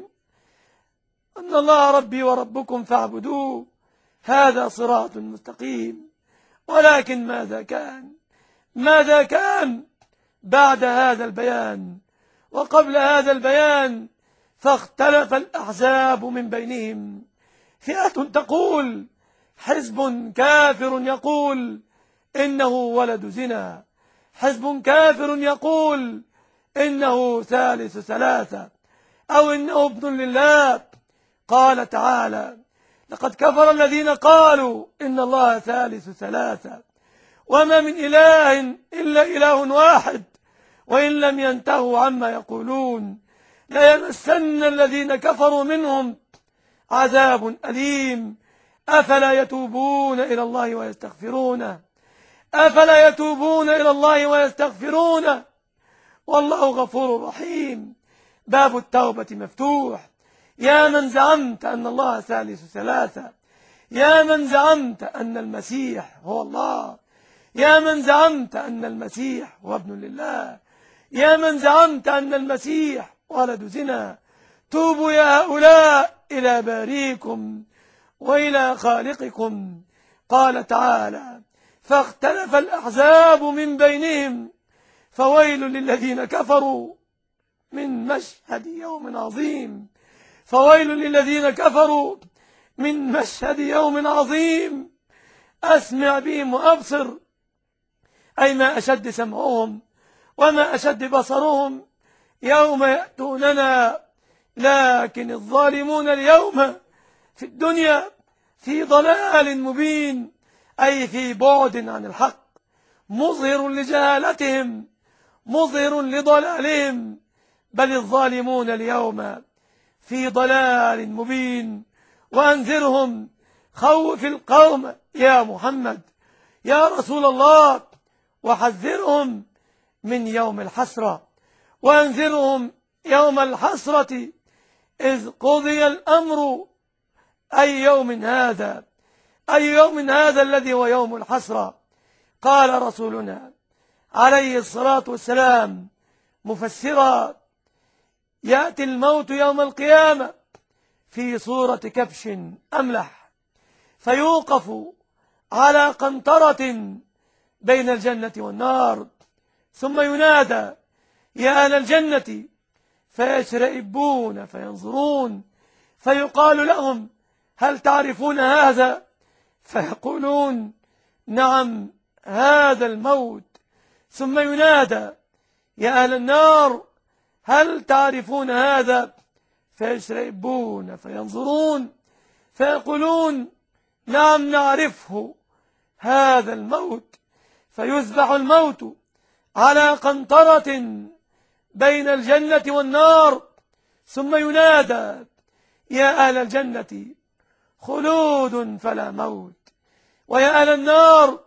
أن الله ربي وربكم فاعبدوه هذا صراط مستقيم. ولكن ماذا كان ماذا كان بعد هذا البيان وقبل هذا البيان فاختلف الأحزاب من بينهم، فئة تقول حزب كافر يقول إنه ولد زنا، حزب كافر يقول إنه ثالث ثلاثة أو إنه ابن لله. قال تعالى: لقد كفر الذين قالوا إن الله ثالث ثلاثة وما من إله إلا إله واحد وإن لم ينتهوا عما يقولون ليمسن الذين كفروا منهم عذاب أليم. أفلا يتوبون إلى الله ويستغفرونه أفلا يتوبون إلى الله ويستغفرونه والله غفور رحيم. باب التوبة مفتوح. يا من زعمت أن الله ثالث ثلاثة، يا من زعمت أن المسيح هو الله، يا من زعمت أن المسيح هو ابن لله، يا من زعمت أن المسيح ولد زنا، توبوا يا هؤلاء إلى باريكم وإلى خالقكم. قال تعالى: فاختلف الأحزاب من بينهم فويل للذين كفروا من مشهد يوم عظيم، فويل للذين كفروا من مشهد يوم عظيم. أسمع بهم وأبصر، أي ما أشد سمعهم وما أشد بصرهم يوم يأتوننا، لكن الظالمون اليوم في الدنيا في ضلال مبين، أي في بعد عن الحق، مظهر لجهالتهم مظهر لضلالهم. بل الظالمون اليوم في ضلال مبين. وأنذرهم، خوف القوم يا محمد يا رسول الله، وحذرهم من يوم الحسرة، وأنذرهم يوم الحسرة إذ قضي الأمر. أي يوم هذا؟ أي يوم هذا الذي هو يوم الحسرة؟ قال رسولنا عليه الصلاة والسلام مفسرا: يأتي الموت يوم القيامة في صورة كبش أملح، فيوقف على قنطرة بين الجنة والنار، ثم ينادى: يا أهل الجنة، فيشرئبون فينظرون، فيقال لهم: هل تعرفون هذا؟ فيقولون: نعم، هذا الموت. ثم ينادى: يا أهل النار، هل تعرفون هذا؟ فيشرئبون فينظرون، فيقولون: نعم نعرفه، هذا الموت. فيذبح الموت على قنطرة بين الجنة والنار، ثم ينادى: يا أهل الجنة، خلود فلا موت، ويا أهل النار،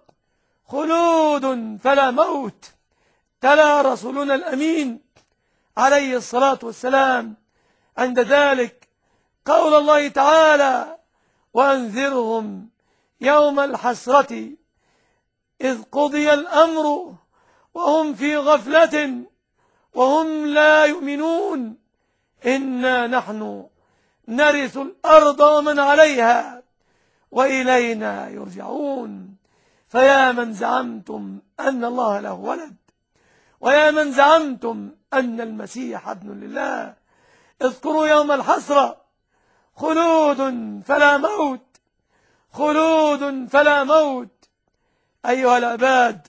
خلود فلا موت. تلا رسولنا الأمين عليه الصلاة والسلام عند ذلك قول الله تعالى: وأنذرهم يوم الحسرة إذ قضي الأمر وهم في غفلة وهم لا يؤمنون، إنا نحن نرث الأرض ومن عليها وإلينا يرجعون. فيا من زعمتم أن الله له ولد، ويا من زعمتم أن المسيح ابن لله، اذكروا يوم الحسرة: خلود فلا موت، خلود فلا موت. أيها العباد،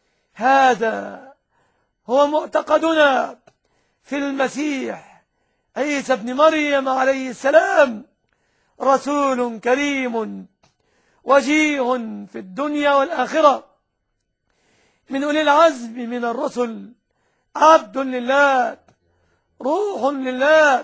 هذا هو معتقدنا في المسيح عيسى ابن مريم عليه السلام، رسول كريم وجيه في الدنيا والآخرة، من أولي العزم من الرسل، عبد لله، روح لله،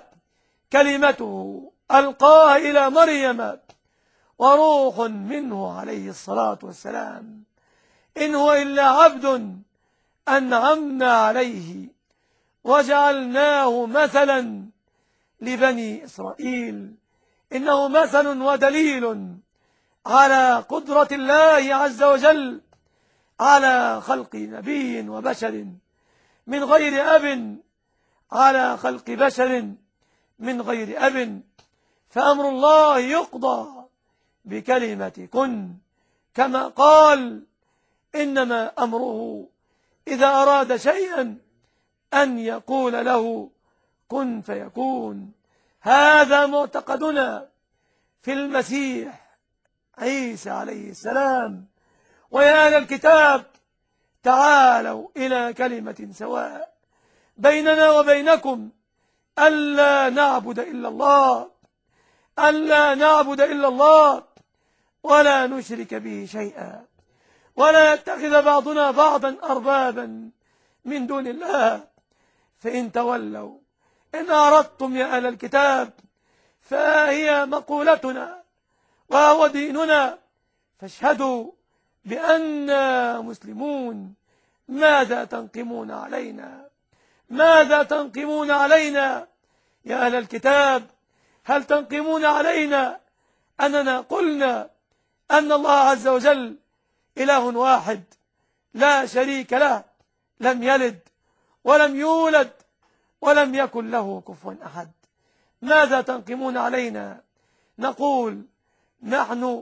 كلمته ألقاها إلى مريم وروح منه عليه الصلاة والسلام. إن هو إلا عبد أنعمنا عليه وجعلناه مثلا لبني إسرائيل. إنه مثل ودليل على قدرة الله عز وجل على خلق نبي وبشر من غير أب، على خلق بشر من غير أب. فأمر الله يقضى بكلمة كن، كما قال: إنما أمره إذا أراد شيئا أن يقول له كن فيكون. هذا معتقدنا في المسيح عيسى عليه السلام. ويا أهل الكتاب تعالوا إلى كلمة سواء بيننا وبينكم ألا نعبد إلا الله، ألا نعبد إلا الله ولا نشرك به شيئا، ولا يتخذ بعضنا بعضا أربابا من دون الله. فإن تولوا إن أردتم يا أهل الكتاب فهي مقولتنا وهو ديننا، فاشهدوا بأننا مسلمون. ماذا تنقمون علينا؟ ماذا تنقمون علينا يا أهل الكتاب؟ هل تنقمون علينا أننا قلنا أن الله عز وجل إله واحد لا شريك له، لم يلد ولم يولد ولم يكن له كفوا أحد؟ ماذا تنقمون علينا؟ نقول نحن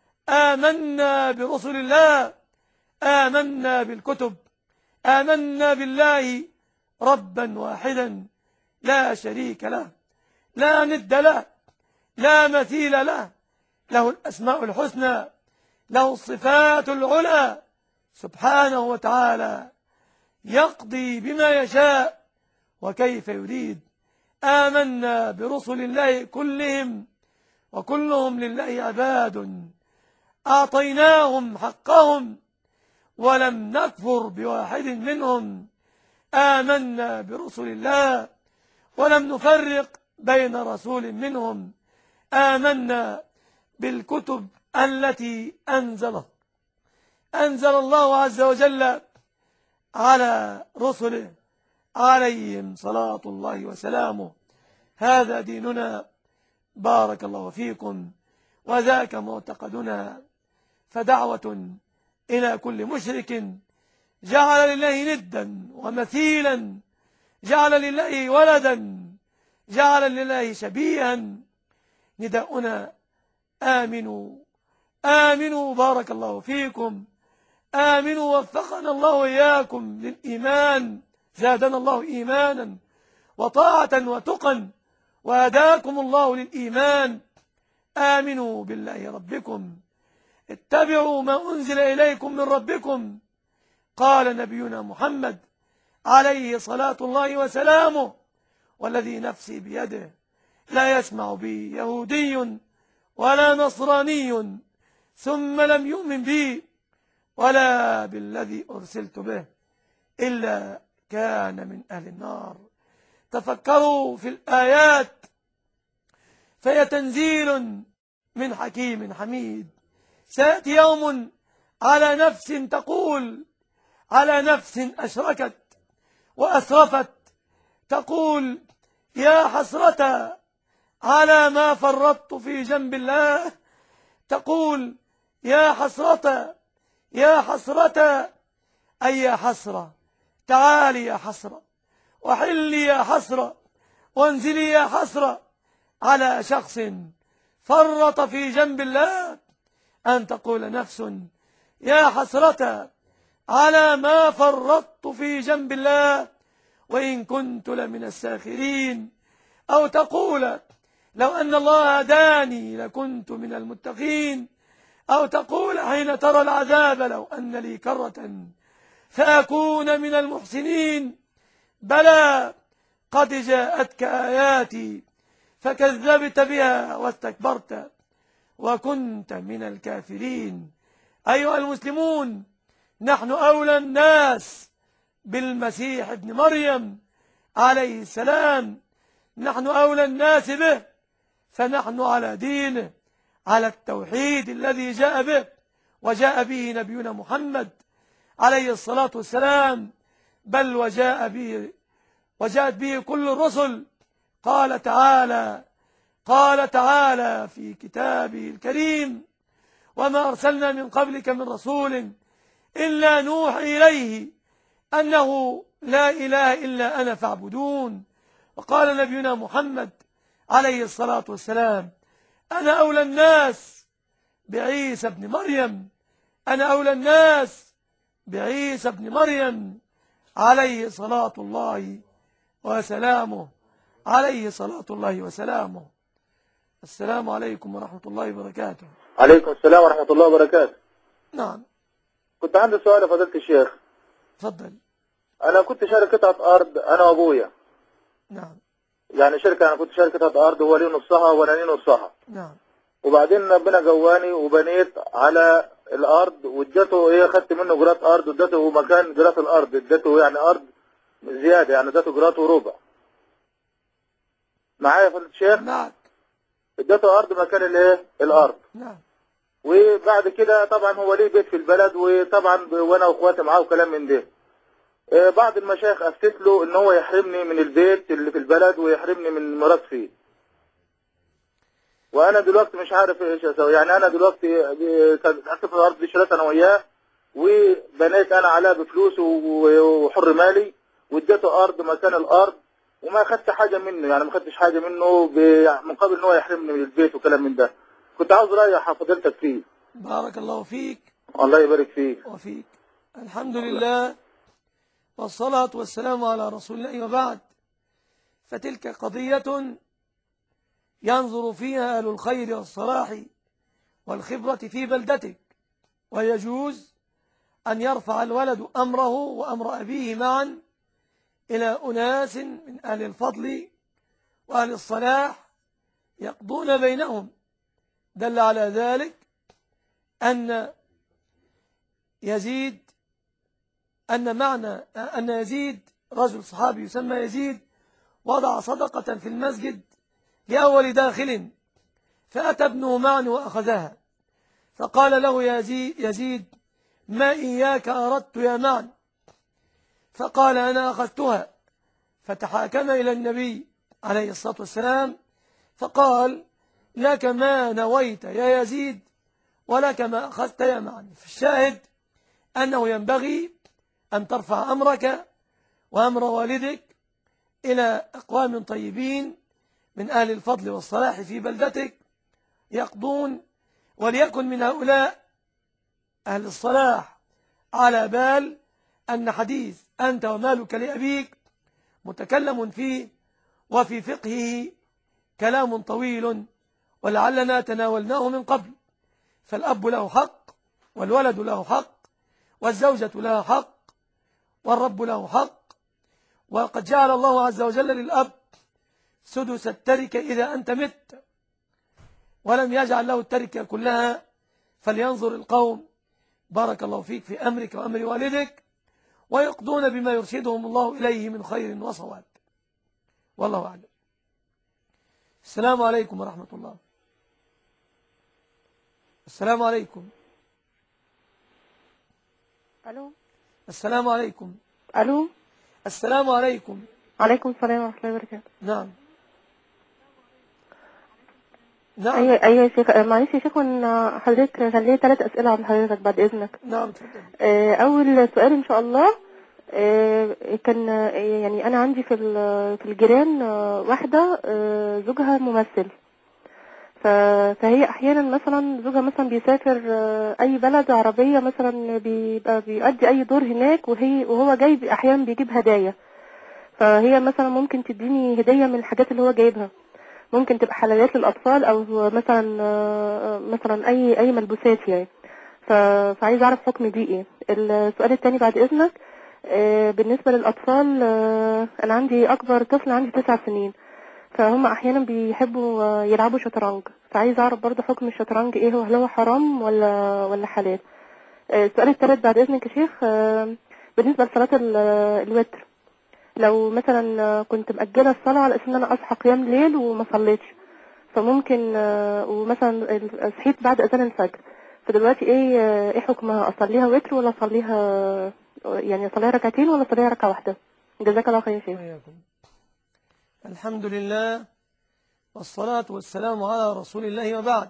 آمنا برسل الله، آمنا بالكتب، آمنا بالله ربا واحدا لا شريك له، لا ند له، لا مثيل له، له الأسماء الحسنى، له الصفات العلى سبحانه وتعالى، يقضي بما يشاء وكيف يريد. آمنا برسل الله كلهم وكلهم لله عباد، أعطيناهم حقهم ولم نكفر بواحد منهم. آمنا برسل الله ولم نفرق بين رسول منهم. آمنا بالكتب التي أنزله أنزل الله عز وجل على رسله عليهم صلاة الله وسلامه. هذا ديننا، بارك الله فيكم، وذاك معتقدنا. فدعوة إلى كل مشرك جعل لله ندا ومثيلا، جعل لله ولدا، جعل لله شبيها، نداؤنا آمنوا آمنوا بارك الله فيكم، آمنوا وفقنا الله وإياكم للإيمان، زادنا الله إيمانا وطاعة وتقا، وهداكم الله للإيمان. آمنوا بالله ربكم، اتبعوا ما أنزل إليكم من ربكم. قال نبينا محمد عليه صلاة الله وسلامه: والذي نفسي بيده لا يسمع بي يهودي ولا نصراني ثم لم يؤمن بي ولا بالذي أرسلت به إلا كان من أهل النار. تفكروا في الآيات، فهي تنزيل من حكيم حميد. سيأتي يوم على نفس تقول، على نفس أشركت وأسرفت، تقول: يا حسرة على ما فرطت في جنب الله. تقول: يا حسرة يا حسرة، أي يا حسرة، تعالي يا حسرة، وحلي يا حسرة، وانزلي يا حسرة على شخص فرط في جنب الله. أن تقول نفس: يا حسرة على ما فرطت في جنب الله وإن كنت لمن الساخرين. أو تقول: لو أن الله هداني لكنت من المتقين. أو تقول حين ترى العذاب: لو أن لي كرة فأكون من المحسنين. بلى قد جاءتك آياتي فكذبت بها واستكبرت وكنت من الكافرين. أيها المسلمون، نحن أولى الناس بالمسيح ابن مريم عليه السلام، نحن أولى الناس به، فنحن على دينه، على التوحيد الذي جاء به وجاء به نبينا محمد عليه الصلاة والسلام، بل وجاء به وجاءت به كل الرسل. قال تعالى قال تعالى في كتابه الكريم: وما أرسلنا من قبلك من رسول إلا نوحي إليه أنه لا إله إلا أنا فاعبدون. وقال نبينا محمد عليه الصلاة والسلام: أنا أولى الناس بعيسى ابن مريم، أنا أولى الناس بعيسى ابن مريم. عليه صلاة الله وسلامه، عليه صلاة الله وسلامه. السلام عليكم ورحمة الله وبركاته. عليكم السلام ورحمة الله وبركاته. نعم. كنت عندي سؤال يا فضيلة الشيخ. تفضل. أنا كنت شارك قطعة أرض أنا وأبويا. نعم. يعني شركة، أنا كنت شارك قطعة أرض، هو ليه نصها وأنا ليه نصها. نعم. وبعدين ربنا جواني وبنيت على الأرض واديته إيه، خدت منه جرات أرض واديته مكان جرات الأرض، اديته يعني أرض زيادة، يعني اديته جرات وربع. معايا يا فضيلة الشيخ؟ معك. اديته أرض مكان الإيه؟ الأرض. نعم. وبعد كده طبعا هو ليه بيت في البلد، وطبعا وانا واخواتي معاه وكلام من ده. بعض المشايخ افتت له ان هو يحرمني من البيت اللي في البلد ويحرمني من مرات فيه. وانا دلوقتي مش عارف ايش اسوي. يعني انا دلوقتي كانت حته الارض دي شريتها انا وياه، وبنيت انا عليها بفلوس وحر مالي، واديته ارض مكان الارض، وما اخدت حاجه منه، يعني ما اخدتش حاجه منه مقابل ان هو يحرمني من البيت وكلام من ده. كنت عاوز راي حضرتك فيه. بارك الله فيك. الله يبارك فيك. وفيك. الحمد لله والصلاة والسلام على رسول الله، وبعد. فتلك قضية ينظر فيها أهل الخير والصلاح والخبرة في بلدتك، ويجوز أن يرفع الولد أمره وأمر أبيه معا إلى أناس من أهل الفضل وأهل الصلاح يقضون بينهم. دل على ذلك أن يزيد أن معنى أن يزيد رجل صحابي يسمى يزيد وضع صدقة في المسجد لأول داخل، فأتى ابنه معا وأخذها، فقال له يزيد, يزيد ما إياك أردت يا معا؟ فقال أنا أخذتها. فتحاكم إلى النبي عليه الصلاة والسلام فقال لك ما نويت يا يزيد ولك ما أخذت يا معا. فالشاهد أنه ينبغي أن ترفع أمرك وأمر والدك إلى أقوام طيبين من أهل الفضل والصلاح في بلدتك يقضون، وليكن من هؤلاء أهل الصلاح على بال أن حديث أنت ومالك لأبيك متكلم فيه وفي فقهه كلام طويل ولعلنا تناولناه من قبل. فالأب له حق، والولد له حق، والزوجة لها حق، والرب له حق. وقد جعل الله عز وجل للأب سدس التركة إذا أنت مت، ولم يجعل له التركة كلها. فلينظر القوم بارك الله فيك في أمرك وأمر والدك ويقضون بما يرشدهم الله إليه من خير وصواب، والله أعلم. السلام عليكم ورحمة الله. السلام عليكم. الو. السلام عليكم. الو. السلام عليكم. عليكم السلام ورحمه الله وبركاته. نعم. نعم. ايوه ايوه يا شيخ، معلش يا شيخ، ان حضرتك كان ليا ثلاث اسئله عند حضرتك بعد اذنك. نعم اتفضل. آه، اول سؤال ان شاء الله، آه، كان آه، يعني انا عندي في في الجيران آه، واحده آه، زوجها ممثل، فهي احيانا مثلا زوجها مثلا بيسافر آه، اي بلد عربيه مثلا، بيبقى بيؤدي اي دور هناك، وهي وهو جايب احيانا بيجيب هدايا. فهي مثلا ممكن تديني هديه من الحاجات اللي هو جايبها، ممكن تبقى حلويات للاطفال او مثلا مثلا اي اي ملبوسات يعني. فعايز اعرف حكم دي ايه. السؤال الثاني بعد اذنك، بالنسبه للاطفال، انا عندي اكبر طفل عندي تسع سنين، فهم احيانا بيحبوا يلعبوا شطرنج، فعايز اعرف برضه حكم الشطرنج ايه، هو هل هو حرام ولا ولا حلال؟ السؤال الثالث بعد اذنك يا شيخ، بالنسبه لصلاه الوتر، لو مثلا كنت مأجلة الصلاة على اساس ان انا اصحى قيام ليل وما صليتش، فممكن ومثلا صحيت بعد اذان الفجر، فدلوقتي ايه ايه حكمها؟ اصليها وتر ولا اصليها يعني اصليها ركعتين ولا اصليها ركعة واحدة؟ جزاك الله خير يا شيخ. وإياكم. الحمد لله والصلاة والسلام على رسول الله، وبعد.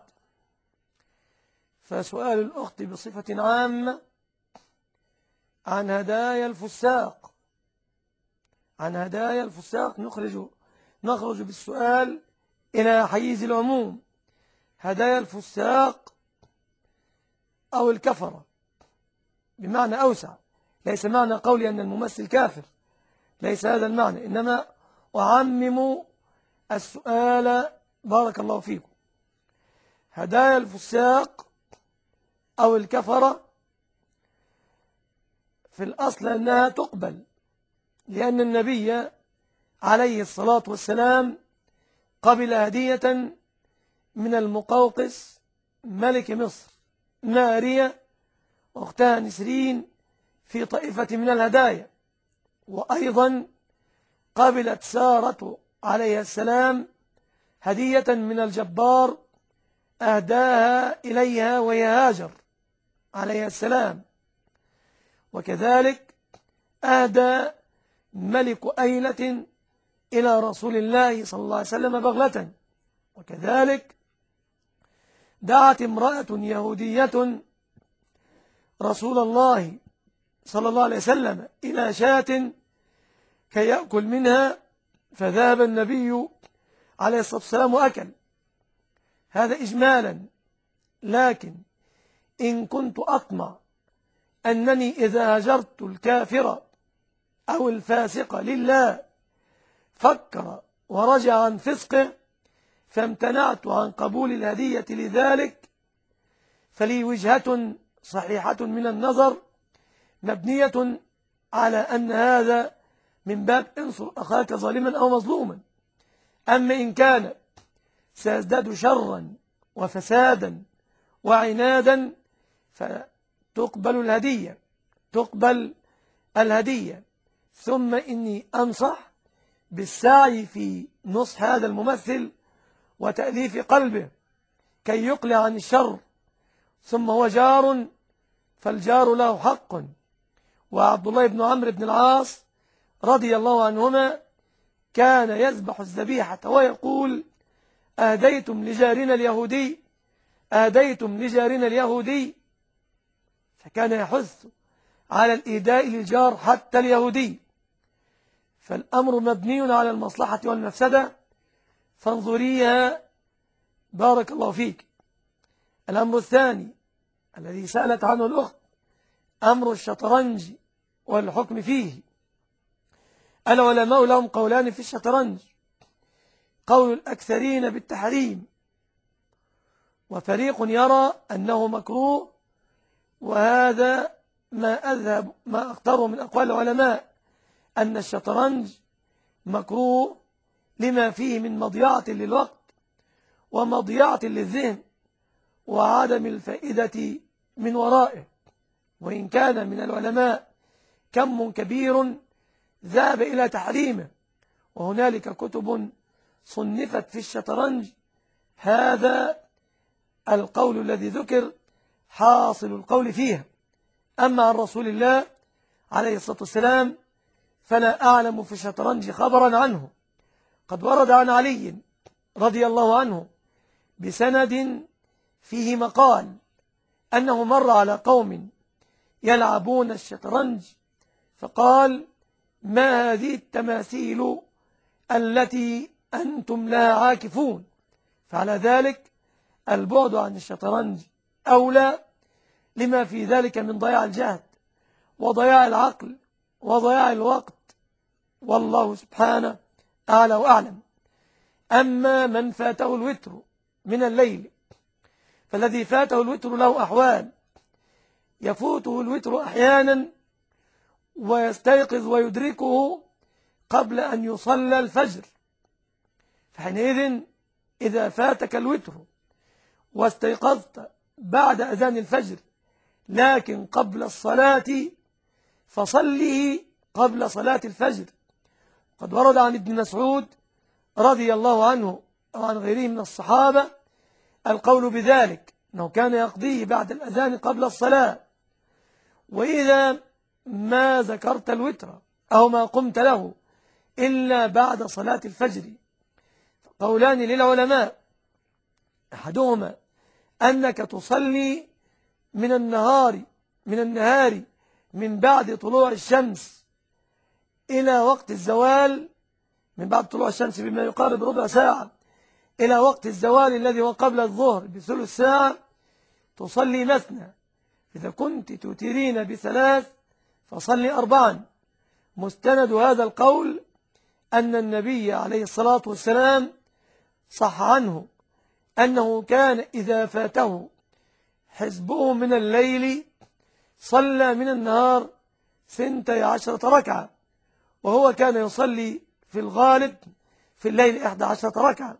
فسؤال الأخت بصفة عامة عن هدايا الفساق، عن هدايا الفساق نخرج نخرج بالسؤال إلى حيز العموم. هدايا الفساق أو الكفرة بمعنى أوسع، ليس معنى قولي أن الممثل كافر، ليس هذا المعنى، إنما أعمم السؤال. بارك الله فيكم. هدايا الفساق أو الكفرة في الأصل أنها تقبل، لأن النبي عليه الصلاة والسلام قبل هدية من المقوقس ملك مصر ماريا واختها نسرين في طائفة من الهدايا، وأيضا قبلت سارة عليه السلام هدية من الجبار أهداها إليها وهي هاجر عليه السلام، وكذلك أهدى ملك أيلة إلى رسول الله صلى الله عليه وسلم بغلة، وكذلك دعت امرأة يهودية رسول الله صلى الله عليه وسلم إلى شاة كي يأكل منها، فذهب النبي عليه الصلاة والسلام وأكل. هذا إجمالا، لكن إن كنت أطمع أنني إذا هجرت الكافر أو الفاسق لله فكر ورجع عن فسقه فامتنعت عن قبول الهدية لذلك، فلي وجهة صحيحة من النظر مبنية على أن هذا من باب انصر أخاك ظالما أو مظلوما. أما إن كان سيزداد شرا وفسادا وعنادا فتقبل الهدية تقبل الهدية ثم إني أنصح بالسعي في نصح هذا الممثل وتأليف قلبه كي يقلع عن الشر، ثم هو جار فالجار له حق. وعبد الله بن عمرو بن العاص رضي الله عنهما كان يذبح الذبيحة ويقول أهديتم لجارنا اليهودي أهديتم لجارنا اليهودي، فكان يحث على الإيداء للجار حتى اليهودي. فالأمر مبني على المصلحة والمفسدة فانظريها. بارك الله فيك. الأمر الثاني الذي سألت عنه الأخت أمر الشطرنج والحكم فيه. العلماء لهم قولان في الشطرنج، قول الأكثرين بالتحريم وفريق يرى أنه مكروه، وهذا ما أذهب ما أختاره من أقوال العلماء أن الشطرنج مكروه لما فيه من مضيعة للوقت ومضيعة للذهن وعدم الفائدة من ورائه. وإن كان من العلماء كم كبير ذهب إلى تحريمه، وهنالك كتب صنفت في الشطرنج، هذا القول الذي ذكر حاصل القول فيها. أما عن رسول الله عليه الصلاة والسلام فلا أعلم في الشطرنج خبرا عنه. قد ورد عن علي رضي الله عنه بسند فيه مقال أنه مر على قوم يلعبون الشطرنج فقال ما هذه التماثيل التي أنتم لها عاكفون. فعلى ذلك البعد عن الشطرنج أولى لما في ذلك من ضياع الجهد وضياع العقل وضياع الوقت، والله سبحانه أعلى وأعلم. أما من فاته الوتر من الليل فالذي فاته الوتر له أحوال، يفوته الوتر أحيانا ويستيقظ ويدركه قبل أن يصلى الفجر، فحينئذ إذا فاتك الوتر واستيقظت بعد أذان الفجر لكن قبل الصلاة فصله قبل صلاة الفجر. قد ورد عن ابن مسعود رضي الله عنه وعن غيره من الصحابة القول بذلك، أنه كان يقضيه بعد الأذان قبل الصلاة. وإذا ما ذكرت الوتر أو ما قمت له إلا بعد صلاة الفجر قولان للعلماء، أحدهما أنك تصلي من النهار من النهار من بعد طلوع الشمس إلى وقت الزوال، من بعد طلوع الشمس بما يقارب ربع ساعة إلى وقت الزوال الذي هو قبل الظهر بثلث ساعة، تصلي مثنى. إذا كنت توترين بثلاث فصل أربعا. مستند هذا القول أن النبي عليه الصلاة والسلام صح عنه أنه كان إذا فاته حزبه من الليل صلى من النهار ثنتي عشرة ركعة، وهو كان يصلي في الغالب في الليل إحدى عشرة ركعة.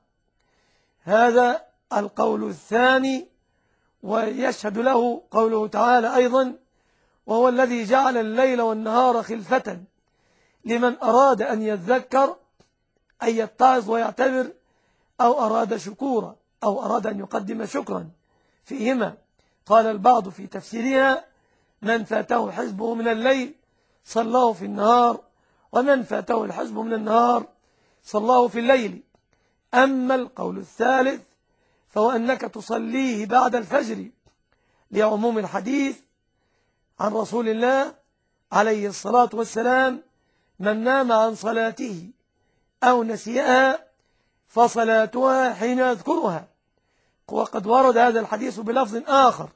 هذا القول الثاني، ويشهد له قوله تعالى أيضا: وهو الذي جعل الليل والنهار خلفة لمن أراد أن يذكر أن يتعظ ويعتبر، أو أراد شكورا، أو أراد أن يقدم شكرا فيهما. قال البعض في تفسيرها: من فاته حزبه من الليل صلاه في النهار، ومن فاته الحزب من النهار صلاه في الليل. أما القول الثالث فهو أنك تصليه بعد الفجر، لعموم الحديث عن رسول الله عليه الصلاة والسلام: من نام عن صلاته أو نسيها فصلاتها حين يذكرها. وقد ورد هذا الحديث بلفظ آخر: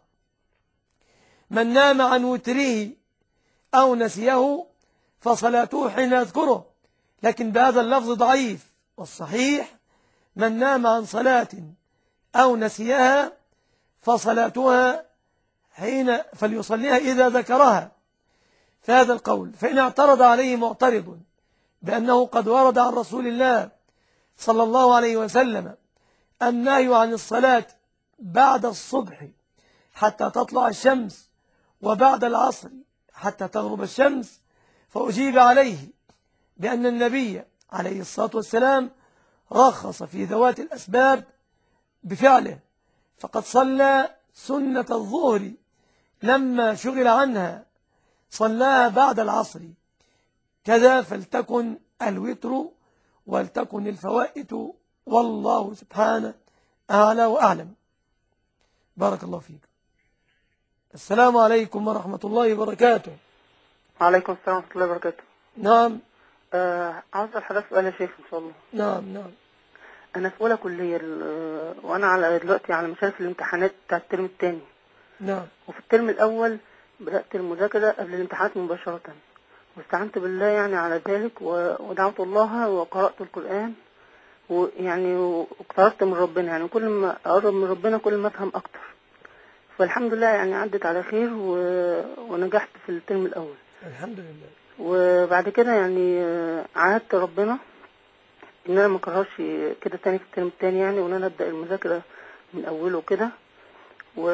من نام عن وتره أو نسيه فصلاته حين يذكره، لكن بهذا اللفظ ضعيف. والصحيح: من نام عن صلاة أو نسيها فصلاتها حين فليصليها إذا ذكرها. فهذا القول، فإن اعترض عليه معترض بأنه قد ورد عن رسول الله صلى الله عليه وسلم النهي عن الصلاة بعد الصبح حتى تطلع الشمس، وبعد العصر حتى تغرب الشمس، فأجيب عليه بأن النبي عليه الصلاة والسلام رخص في ذوات الأسباب بفعله، فقد صلى سنة الظهر لما شغل عنها صلاها بعد العصر. كذا فلتكن الوتر ولتكن الفوائت، والله سبحانه أعلى وأعلم. بارك الله فيك. السلام عليكم ورحمة الله وبركاته. وعليكم السلام ورحمة الله وبركاته. نعم. آه عاوز حضرتك سؤال يا شيخ إن شاء الله. نعم نعم. أنا في أولى كلية ال- وأنا على دلوقتي على مشارف الامتحانات بتاع الترم الثاني. نعم. وفي الترم الأول بدأت المذاكرة قبل الامتحانات مباشرة، واستعنت بالله يعني على ذلك، و- ودعوت الله وقرأت القرآن، ويعني واقتربت من ربنا. يعني كل ما أقرب من ربنا كل ما أفهم أكتر. فالحمد لله يعني عدت على خير، و... ونجحت في الترم الأول. الحمد لله. وبعد كده يعني آه، عاهدت ربنا ان انا ما اكررش كده تاني في الترم التاني، يعني وان انا ابدا المذاكره من اوله كده. و...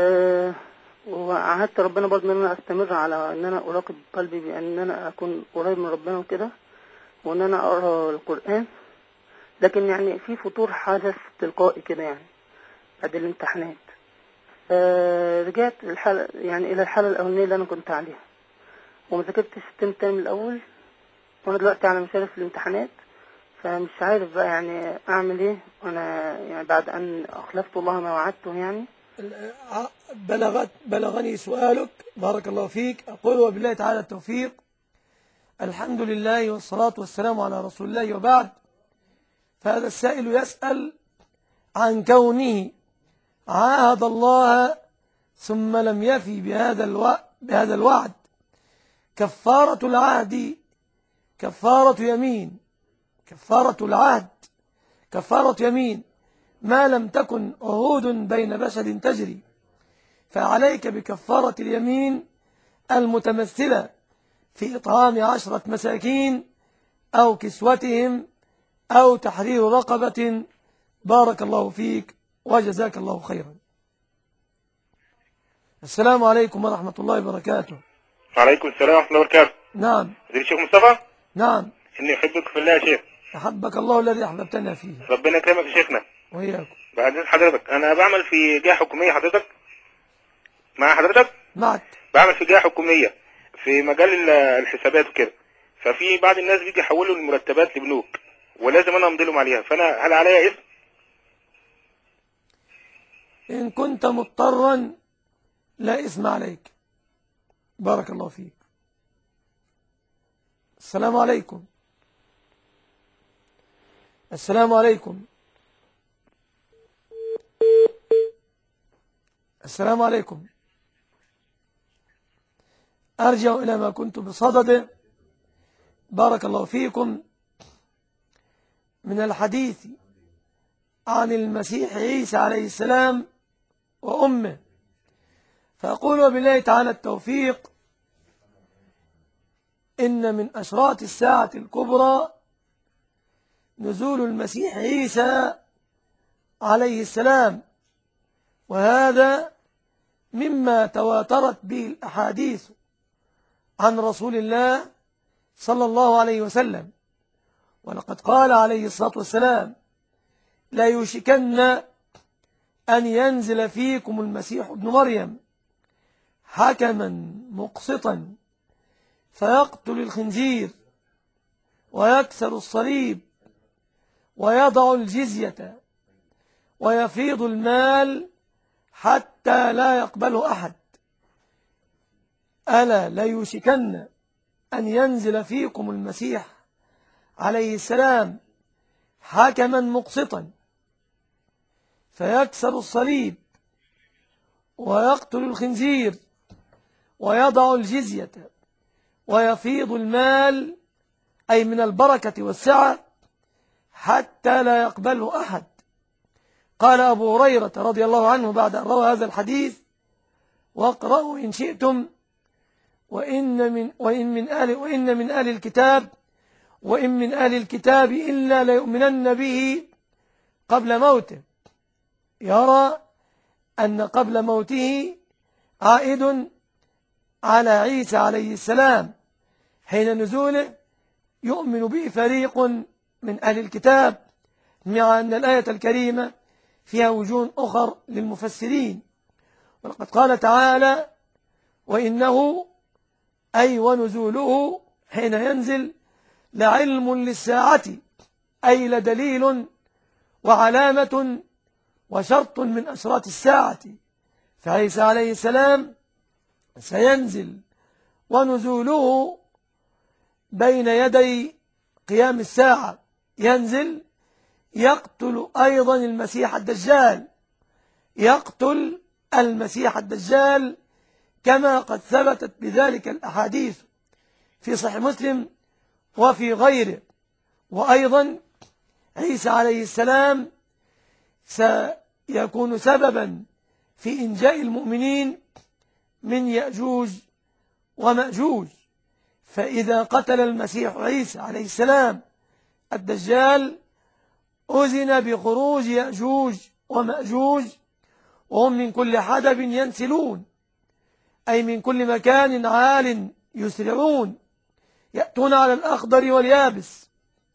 وعاهدت ربنا برضه ان انا استمر على ان انا اراقب قلبي بان انا اكون قريب من ربنا وكده، وان انا اقرا القران. لكن يعني في فتور حدث تلقائي كده يعني بعد الامتحانات. آه رجعت الحالة يعني الى الحاله الاولانيه اللي انا كنت عليها، وما ذاكرتش الترم التاني من الاول، وانا دلوقتي على مشارف الامتحانات. فمش عارف بقى يعني اعمل ايه، وانا يعني بعد ان اخلفت الله ما وعدته يعني. بلغت بلغني سؤالك، بارك الله فيك. أقول وبالله تعالى التوفيق. الحمد لله والصلاة والسلام على رسول الله، وبعد. فهذا السائل يسأل عن كونه عاهد الله ثم لم يفي بهذا الوعد, بهذا الوعد كفارة العهد كفارة يمين كفارة العهد كفارة يمين ما لم تكن عهود بين بشر تجري، فعليك بكفارة اليمين المتمثلة في إطعام عشرة مساكين أو كسوتهم أو تحرير رقبة. بارك الله فيك وجزاك الله خيرا. السلام عليكم ورحمة الله وبركاته. وعليكم السلام ورحمة الله وبركاته. نعم. ازيك يا شيخ مصطفى؟ نعم. إني أحبك في الله يا شيخ. أحبك الله الذي أحببتنا فيه. ربنا يكرمك يا شيخنا. وإياكم. بعدين حضرتك أنا بعمل في جهة حكومية حضرتك. مع حضرتك؟ معك. بعمل في جهة حكومية في مجال ال- الحسابات وكده. ففي بعض الناس بيجي يحولوا المرتبات لبنوك، ولازم أنا أمضي لهم عليها، فأنا هل عليا اسم؟ إن كنت مضطرا لا إثم عليك. بارك الله فيك. السلام عليكم. السلام عليكم. السلام عليكم. أرجع إلى ما كنت بصدده. بارك الله فيكم. من الحديث عن المسيح عيسى عليه السلام وأمه، فأقول وبالله تعالى التوفيق: إن من أشراط الساعة الكبرى نزول المسيح عيسى عليه السلام، وهذا مما تواترت به الأحاديث عن رسول الله صلى الله عليه وسلم. ولقد قال عليه الصلاة والسلام: لا يوشكن أن ينزل فيكم المسيح ابن مريم حكما مقسطا فيقتل الخنزير ويكسر الصليب ويضع الجزية ويفيض المال حتى لا يقبله أحد. ألا لا يوشكن أن ينزل فيكم المسيح عليه السلام حكما مقسطا فيكسر الصليب ويقتل الخنزير ويضع الجزية ويفيض المال، أي من البركة والسعة، حتى لا يقبله أحد. قال أبو هريرة رضي الله عنه بعد أن روى هذا الحديث: واقرأوا إن شئتم وإن من, وإن من آل وإن من آل الكتاب وإن من آل الكتاب إلا ليؤمنن به قبل موته. يرى أن قبل موته عائد على عيسى عليه السلام، حين نزوله يؤمن به فريق من أهل الكتاب، مع أن الآية الكريمة فيها وجوه أخر للمفسرين. ولقد قال تعالى: وإنه أي ونزوله حين ينزل لعلم للساعة، أي لدليل وعلامة وشرط من أشراط الساعة. فعيسى عليه السلام سينزل ونزوله بين يدي قيام الساعة، ينزل يقتل أيضا المسيح الدجال، يقتل المسيح الدجال كما قد ثبتت بذلك الأحاديث في صحيح مسلم وفي غيره. وأيضا عيسى عليه السلام سيكون سببا في إنجاء المؤمنين من يأجوج ومأجوج. فإذا قتل المسيح عيسى عليه السلام الدجال أذن بخروج يأجوج ومأجوج، وهم من كل حدب ينسلون، أي من كل مكان عال يسرعون، يأتون على الأخضر واليابس.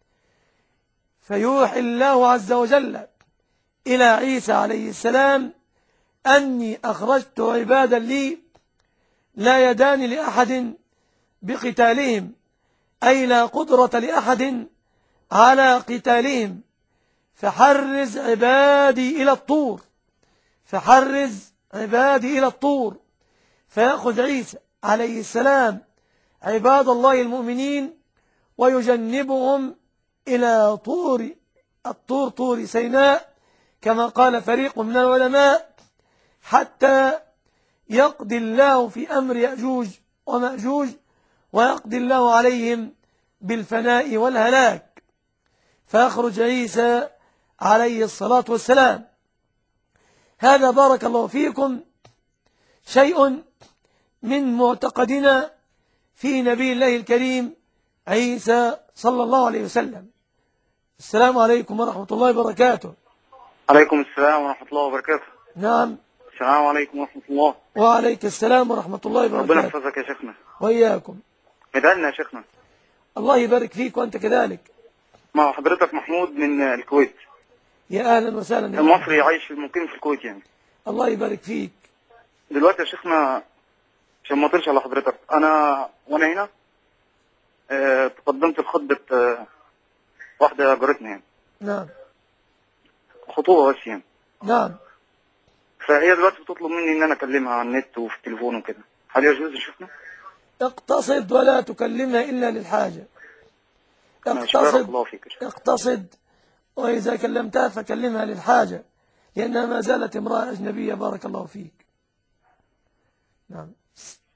فيوحي الله عز وجل إلى عيسى عليه السلام: أني أخرجت عبادا لي لا يدان لأحد بقتالهم، أي لا قدرة لأحد على قتالهم، فحرز عبادي إلى الطور، فحرز عبادي إلى الطور. فيأخذ عيسى عليه السلام عباد الله المؤمنين ويجنبهم إلى طور الطور طور سيناء، كما قال فريق من العلماء، حتى يقضي الله في أمر يأجوج ومأجوج ويقضي الله عليهم بالفناء والهلاك. فيخرج عيسى عليه الصلاة والسلام. هذا بارك الله فيكم شيء من معتقدنا في نبي الله الكريم عيسى صلى الله عليه وسلم. السلام عليكم ورحمة الله وبركاته. عليكم السلام ورحمة الله وبركاته. نعم. السلام عليكم ورحمة الله. وعليك السلام ورحمة الله وبركاته. ربنا يحفظك يا شيخنا. وإياكم. ادعنا يا شيخنا. الله يبارك فيك وأنت كذلك. مع حضرتك محمود من الكويت. يا أهلا وسهلا. المصري عايش مقيم في الكويت يعني. الله يبارك فيك. دلوقتي يا شيخنا عشان ما اطلش على حضرتك، أنا وأنا هنا اه تقدمت لخطبة اه واحدة جارتنا يعني. نعم. خطوبة بس يعني. نعم. فهي دلوقتي بتطلب مني إن أنا أكلمها على النت وفي التليفون وكده، هل يجوز يا شيخنا؟ اقتصد ولا تكلمها إلا للحاجة. اقتصد اقتصد وإذا كلمتها فكلمها للحاجة، لأنها ما زالت امرأة أجنبية. بارك الله فيك. نعم.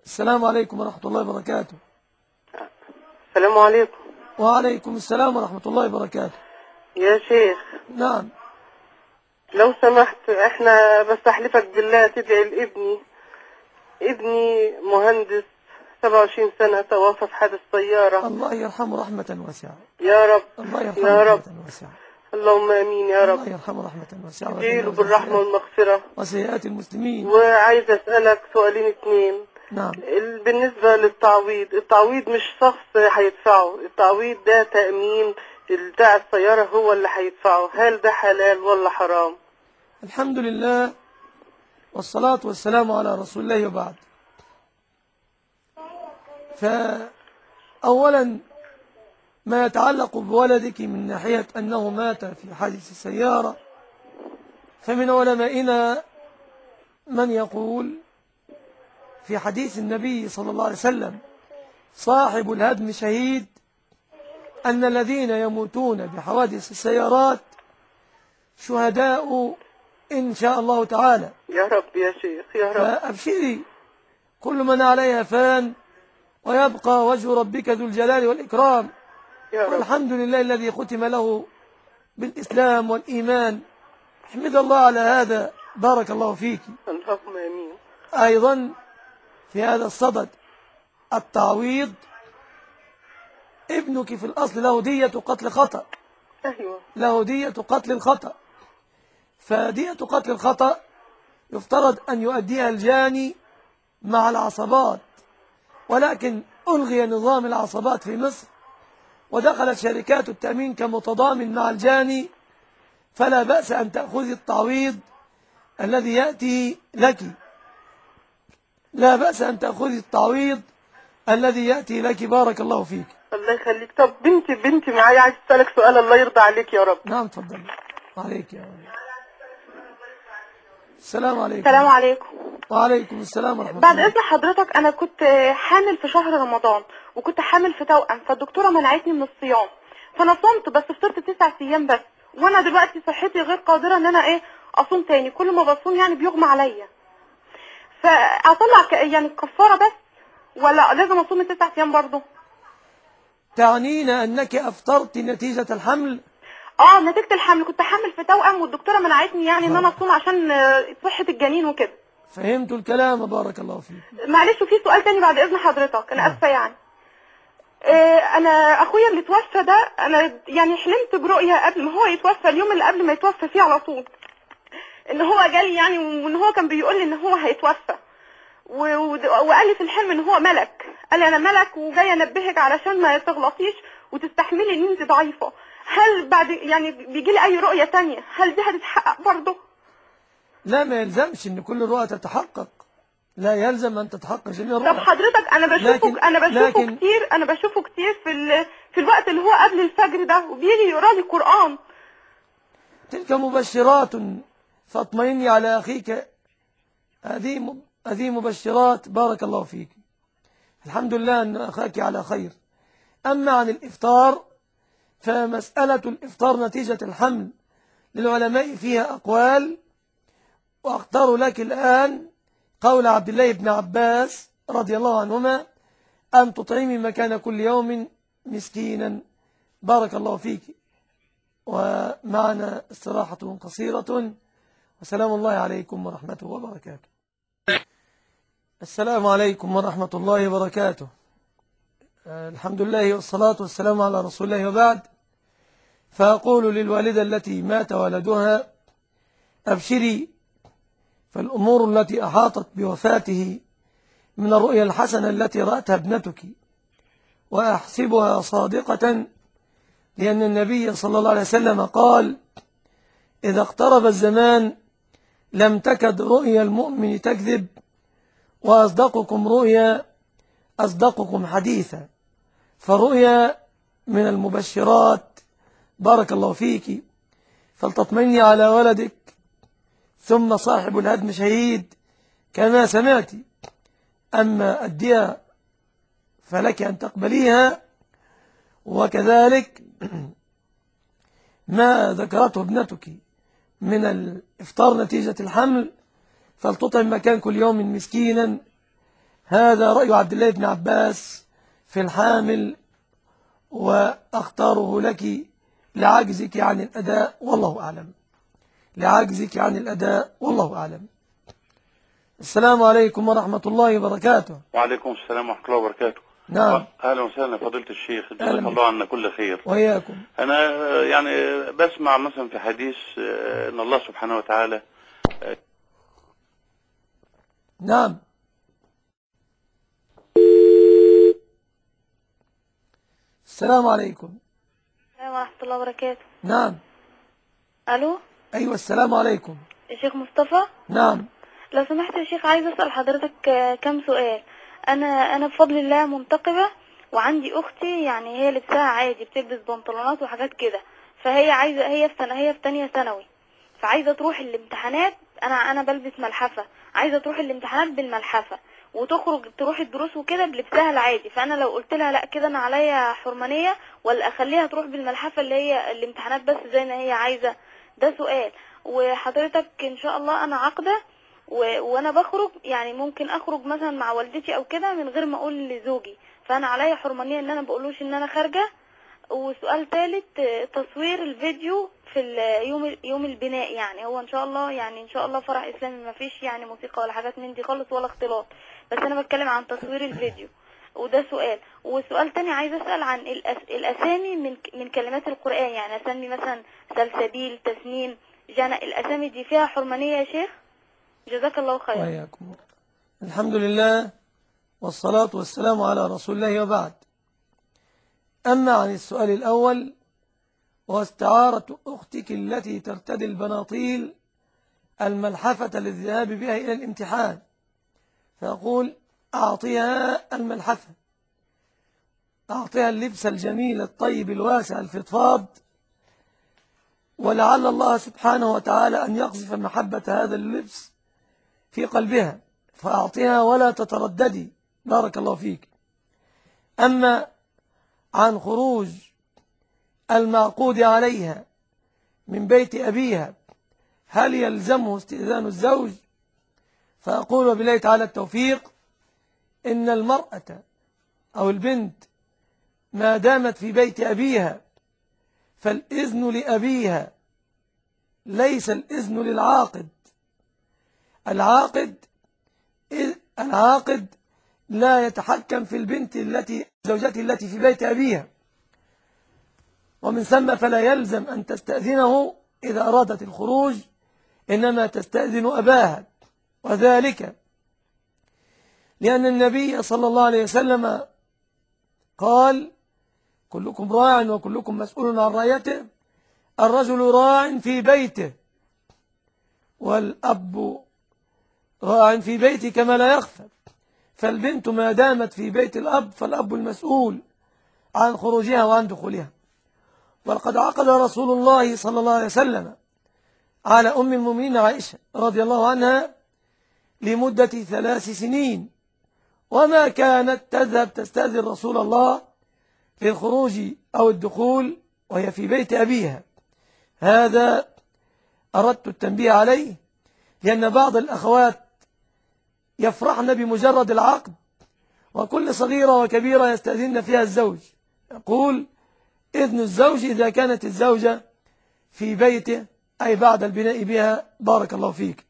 السلام عليكم ورحمة الله وبركاته. السلام عليكم. وعليكم السلام ورحمة الله وبركاته. يا شيخ نعم. لو سمحت احنا بستحلفك بالله تدعي لابني. ابني مهندس سبعة وعشرين سنة توفى في حادث سيارة. الله يرحمه رحمة واسعة. يا رب الله يرحمه يا رب رحمة واسعة. اللهم امين يا رب. الله يرحمه رحمة واسعة. ادعيله بالرحمة والمغفرة. وسيئات المسلمين. وعايز اسألك سؤالين اتنين. نعم. ال- بالنسبة للتعويض، التعويض مش شخص هيدفعه، التعويض ده تأمين بتاع السيارة هو اللي هيدفعه، هل ده حلال ولا حرام؟ الحمد لله والصلاة والسلام على رسول الله وبعد. فأولا ما يتعلق بولدك من ناحية أنه مات في حادث السيارة، فمن علمائنا من يقول في حديث النبي صلى الله عليه وسلم صاحب الهدم شهيد، أن الذين يموتون بحوادث السيارات شهداء إن شاء الله تعالى. يا رب يا شيخ يا رب. فأبشري، كل من عليها فان ويبقى وجه ربك ذو الجلال والإكرام. يا رب. والحمد لله الذي ختم له بالإسلام والإيمان. احمد الله على هذا، بارك الله فيك. اللهم امين. أيضا في هذا الصدد التعويض، ابنك في الأصل له دية قتل خطأ. ايوه له دية قتل الخطأ، فدية قتل الخطأ يفترض أن يؤديها الجاني مع العصبات، ولكن ألغي نظام العصبات في مصر ودخلت شركات التأمين كمتضامن مع الجاني، فلا بأس أن تأخذي التعويض الذي يأتي لك. لا بأس أن تأخذي التعويض الذي يأتي لك، بارك الله فيك. الله يخليك. طب بنتي بنتي معايا عايز اسالك سؤال، الله يرضى عليك يا رب. نعم تفضل. عليك يا رب. السلام عليكم. السلام عليكم. وعليكم السلام ورحمة بعد الله. اذن حضرتك انا كنت حامل في شهر رمضان وكنت حامل في توأم، فالدكتوره منعتني من الصيام، فانا صمت بس فطرت تسع ايام بس، وانا دلوقتي صحتي غير قادره ان انا ايه اصوم تاني، كل ما بصوم يعني بيغمى عليا، فاطلع ك- يعني الكفاره بس ولا لازم اصوم التسع ايام برضه؟ تعنين أنك أفطرت نتيجة الحمل؟ اه نتيجه الحمل، كنت حامل في توأم والدكتوره منعتني يعني ان انا اصوم عشان آه، صحه الجنين وكده. فهمت الكلام، بارك الله فيك. معلش وفي سؤال تاني بعد اذن حضرتك، انا اسفه يعني. آه، انا اخويا اللي توفى ده انا يعني حلمت برؤيا قبل ما هو يتوفى، اليوم اللي قبل ما يتوفى فيه على طول، ان هو جالي يعني وان هو كان بيقول لي ان هو هيتوفى، و- و- وقال لي في الحلم ان هو ملك، قال لي انا ملك وجاي انبهك علشان ما تغلطيش وتستحملي ان انت ضعيفه. هل بعد يعني بيجي لي اي رؤيه تانية هل دي هتتحقق برضه؟ لا، ما يلزمش ان كل رؤى تتحقق، لا يلزم ان تتحقق جميع طب الرؤى. حضرتك انا بشوفه لكن- انا بشوفه لكن- كتير انا بشوفه كتير في ال... في الوقت اللي هو قبل الفجر ده، وبيجي يقرا لي قران. تلك مبشرات، فاطمئني على اخيك، هذه م- هذه مبشرات، بارك الله فيك. الحمد لله ان اخاك على خير. اما عن الافطار، فمسألة الافطار نتيجة الحمل للعلماء فيها اقوال، واختار لك الان قول عبد الله بن عباس رضي الله عنهما: أن تطعمي مكان كل يوم مسكينا، بارك الله فيك. ومعنا استراحة قصيرة، وسلام الله عليكم ورحمته وبركاته. السلام عليكم ورحمة الله وبركاته. الحمد لله والصلاة والسلام على رسول الله وبعد. فأقول للوالدة التي مات ولدها: أبشري، فالأمور التي أحاطت بوفاته من الرؤيا الحسنة التي رأتها ابنتك وأحسبها صادقة، لأن النبي صلى الله عليه وسلم قال: إذا اقترب الزمان لم تكد رؤيا المؤمن تكذب، وأصدقكم رؤيا أصدقكم حديثا. فرؤيا من المبشرات، بارك الله فيك. فلتطمئني على ولدك، ثم صاحب الهدم شهيد كما سمعت. أما الدية فلك أن تقبليها، وكذلك ما ذكرته ابنتك من الإفطار نتيجة الحمل، فلتطعم مكان كل يوم مسكينا، هذا رأي عبد الله بن عباس في الحامل، وأختاره لك لعجزك عن الأداء والله أعلم. لعجزك عن الأداء والله أعلم. السلام عليكم ورحمة الله وبركاته. وعليكم السلام ورحمة الله وبركاته. نعم. أهلا وسهلا فضيلة الشيخ، جزاك الله عنا كل خير. وإياكم. أنا يعني بسمع مثلا في حديث أن الله سبحانه وتعالى. نعم. السلام عليكم. السلام ورحمة الله وبركاته. نعم. ألو. أيوة السلام عليكم. الشيخ مصطفى. نعم. لو سمحت يا شيخ، عايز أسأل حضرتك كم سؤال. أنا أنا بفضل الله منتقبة، وعندي أختي يعني هي لبسها عادي، بتلبس بنطلونات وحاجات كده، فهي عايزة هي في سنة هي في تانية ثانوي، فعايزة تروح الامتحانات. أنا أنا بلبس ملحفة، عايزة تروح الامتحانات بالملحفة وتخرج تروح الدروس وكده بلبسها العادي. فأنا لو قلت لها لا كده أنا عليا حرمانية، ولا أخليها تروح بالملحفة اللي هي الامتحانات بس زي ما هي عايزة؟ ده سؤال. وحضرتك إن شاء الله أنا عاقدة، و... وانا بخرج يعني ممكن اخرج مثلا مع والدتي او كده من غير ما اقول لزوجي، فانا عليا حرمانيه ان انا بقولوش ان انا خارجه. وسؤال ثالث، تصوير الفيديو في يوم يوم البناء، يعني هو ان شاء الله يعني ان شاء الله فرح اسلامي ما فيش يعني موسيقى ولا حاجات من دي خالص ولا اختلاط، بس انا بتكلم عن تصوير الفيديو. وده سؤال. وسؤال تاني عايز اسال عن الأس... الاسامي من من كلمات القران، يعني اسمي مثلا سلسبيل، تسنيم، جنى، الاسامي دي فيها حرمانيه يا شيخ؟ جزاك الله خير. وإياكم. الحمد لله والصلاة والسلام على رسول الله، وبعد. أما عن السؤال الأول، واستعارة أختك التي ترتدي البناطيل الملحفة للذهاب بها إلى الامتحان، فأقول أعطيها الملحفة، أعطيها اللبس الجميل الطيب الواسع الفضفاض، ولعل الله سبحانه وتعالى أن يقذف محبة هذا اللبس في قلبها، فأعطيها ولا تترددي، بارك الله فيك. أما عن خروج المعقود عليها من بيت أبيها، هل يلزمه استئذان الزوج؟ فأقول وبالله تعالى التوفيق، إن المرأة أو البنت ما دامت في بيت أبيها فالإذن لأبيها، ليس الإذن للعاقد. العاقد العاقد لا يتحكم في البنت التي زوجته التي في بيت أبيها، ومن ثم فلا يلزم أن تستأذنه إذا أرادت الخروج، إنما تستأذن أباها، وذلك لأن النبي صلى الله عليه وسلم قال: كلكم راع وكلكم مسؤول عن رعيته، الرجل راع في بيته والأب راع في بيته كما لا يخفى. فالبنت ما دامت في بيت الأب فالأب المسؤول عن خروجها وعن دخولها. ولقد عقد رسول الله صلى الله عليه وسلم على أم المؤمنين عائشة رضي الله عنها لمدة ثلاث سنين، وما كانت تذهب تستأذن رسول الله للخروج أو الدخول وهي في بيت أبيها. هذا أردت التنبيه عليه، لأن بعض الأخوات يفرحن بمجرد العقد، وكل صغيرة وكبيرة يستأذن فيها الزوج. يقول: إذن الزوج إذا كانت الزوجة في بيته، أي بعد البناء بها، بارك الله فيك.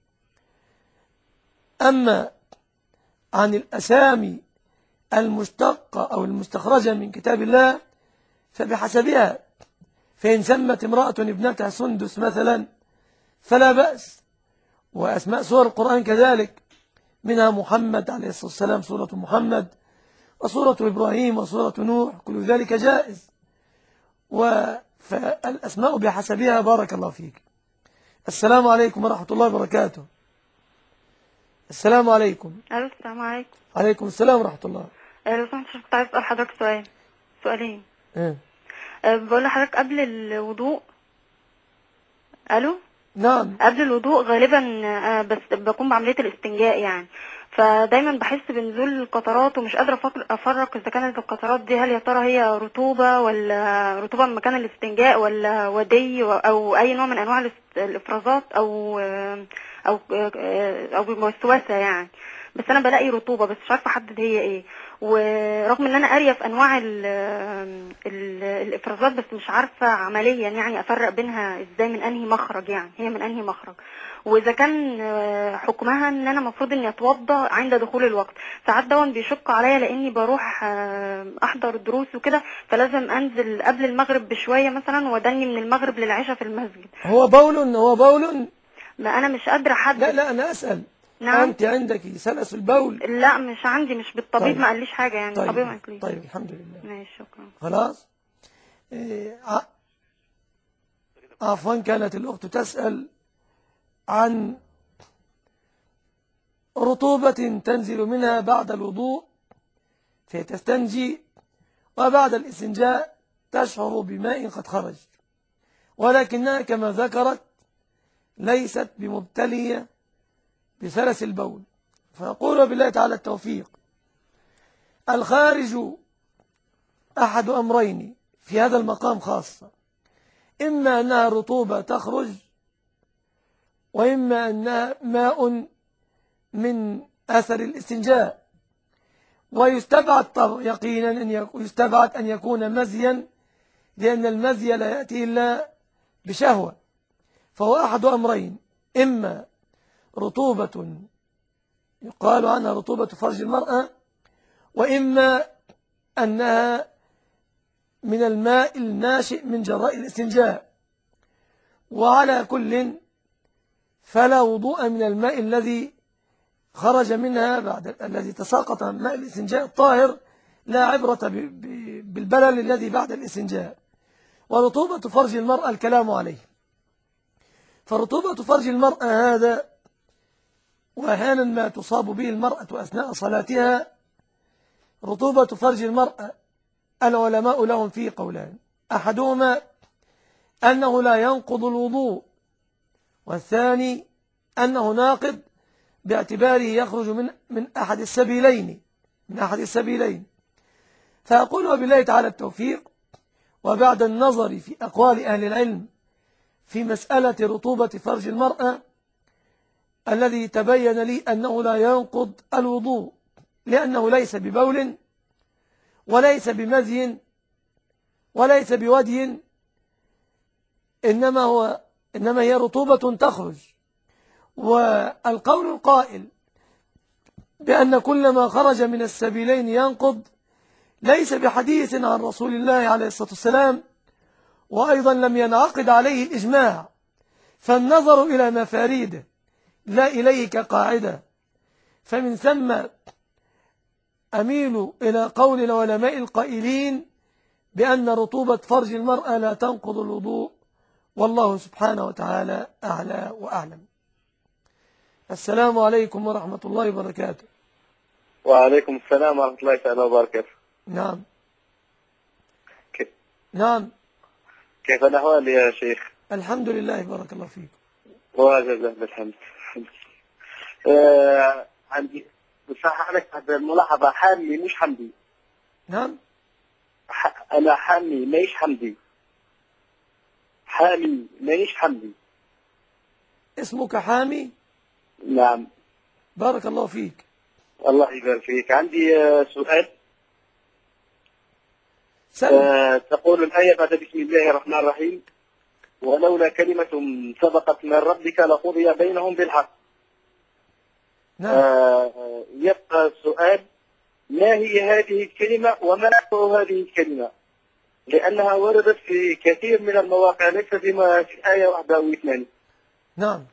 أما عن الأسامي المشتقة أو المستخرجة من كتاب الله فبحسبها، فإن سمت امرأة ابنتها سندس مثلا فلا بأس، وأسماء سور القرآن كذلك، منها محمد عليه الصلاة والسلام، سورة محمد، وسورة إبراهيم، وسورة نوح، كل ذلك جائز، فالأسماء بحسبها، بارك الله فيك. السلام عليكم ورحمة الله وبركاته. السلام عليكم. الو السلام عليكم. عليكم السلام ورحمة الله. آه، لو سمحت كنت عايز اسال حضرتك سؤال سؤالين. إيه؟ أه بقول لحضرتك قبل الوضوء. الو. نعم. قبل الوضوء غالبا أه بس بقوم بعمليه الاستنجاء يعني، فدايما بحس بنزول القطرات ومش قادرة أفكر- أفرق إذا كانت القطرات دي هل يا ترى هي رطوبة ولا رطوبة من مكان الاستنجاء ولا ودي و- أو أي نوع من أنواع الاس- الإفرازات أو أو أو وسوسة يعني. بس أنا بلاقي رطوبة بس مش عارفة أحدد هي إيه، ورغم إن أنا قارية في أنواع ال ال الإفرازات بس مش عارفة عمليا يعني أفرق بينها إزاي، من أنهي مخرج يعني هي من أنهي مخرج، واذا كان آه، حكمها ان انا المفروض اني اتوضى عند دخول الوقت. ساعات دون بيشق عليا لاني بروح آه، احضر دروس وكده، فلازم انزل قبل المغرب بشويه مثلا ودني من المغرب للعشاء في المسجد. هو بول هو بول ما انا مش قادره احدد. لا لا أنا أسأل. نعم. أنت عندك سلس البول؟ لا مش عندي، مش بالطبيب. طيب. ما قاليش حاجه يعني. طيب. الطبيب ما قاليش. طيب الحمد لله. ماشي شكرا. خلاص. إيه، ع- عفوا كانت الأخت تسأل عن رطوبة تنزل منها بعد الوضوء فتستنجي، وبعد الاستنجاء تشعر بماء قد خرج، ولكنها كما ذكرت ليست بمبتلية بسلس البول. فأقول بالله تعالى التوفيق. الخارج أحد أمرين في هذا المقام خاصة، إما أنها رطوبة تخرج، وإما أنها ماء من أثر الاستنجاء. ويستبعد يقينا أن يستبعد أن يكون مزيا، لأن المزي لا يأتي إلا بشهوة. فهو أحد أمرين، إما رطوبة يقال عنها رطوبة فرج المرأة، وإما أنها من الماء الناشئ من جراء الاستنجاء. وعلى كل فلا وضوء من الماء الذي خرج منها بعد الذي تساقط من ماء الاستنجاء الطاهر، لا عبرة بالبلل الذي بعد الاستنجاء. ورطوبة فرج المرأة الكلام عليه. فرطوبة فرج المرأة هذا وأحيانا ما تصاب به المرأة أثناء صلاتها. رطوبة فرج المرأة العلماء لهم فيه قولان، أحدهما أنه لا ينقض الوضوء، والثاني أنه ناقض باعتباره يخرج من من أحد السبيلين من أحد السبيلين. فأقول وبالله تعالى التوفيق، وبعد النظر في أقوال أهل العلم في مسألة رطوبة فرج المرأة، الذي تبين لي أنه لا ينقض الوضوء، لأنه ليس ببول وليس بمذي وليس بودي، إنما هو إنما هي رطوبة تخرج. والقول القائل بأن كل ما خرج من السبيلين ينقض ليس بحديث عن رسول الله عليه الصلاة والسلام، وأيضا لم ينعقد عليه الإجماع، فالنظر إلى مفاريده لا إليه كقاعدة. فمن ثم أميل إلى قول العلماء القائلين بأن رطوبة فرج المرأة لا تنقض الوضوء، والله سبحانه وتعالى أعلى وأعلم. السلام عليكم ورحمة الله وبركاته. وعليكم السلام ورحمة الله تعالى وبركاته. نعم. كيف؟ نعم. كيف الأحوال يا شيخ؟ الحمد لله بارك الله فيك. وجزاك الحمد. آه عندي بصراحة عليك هذا الملاحظة، حامي مش حمدي. نعم. أنا حامي مايش حمدي. حامي مايش حمدي. اسمك حامي؟ نعم. بارك الله فيك. الله يبارك فيك. عندي آه سؤال. آه تقول الآية بعد بسم الله الرحمن الرحيم: ولولا كلمة سبقت من ربك لقضي بينهم بالحق. نعم. آه يبقى السؤال: ما هي هذه الكلمة وما نوع هذه الكلمة؟ لأنها وردت في كثير من المواقع، ليس فيما في آية واحدة أو اثنين. نعم.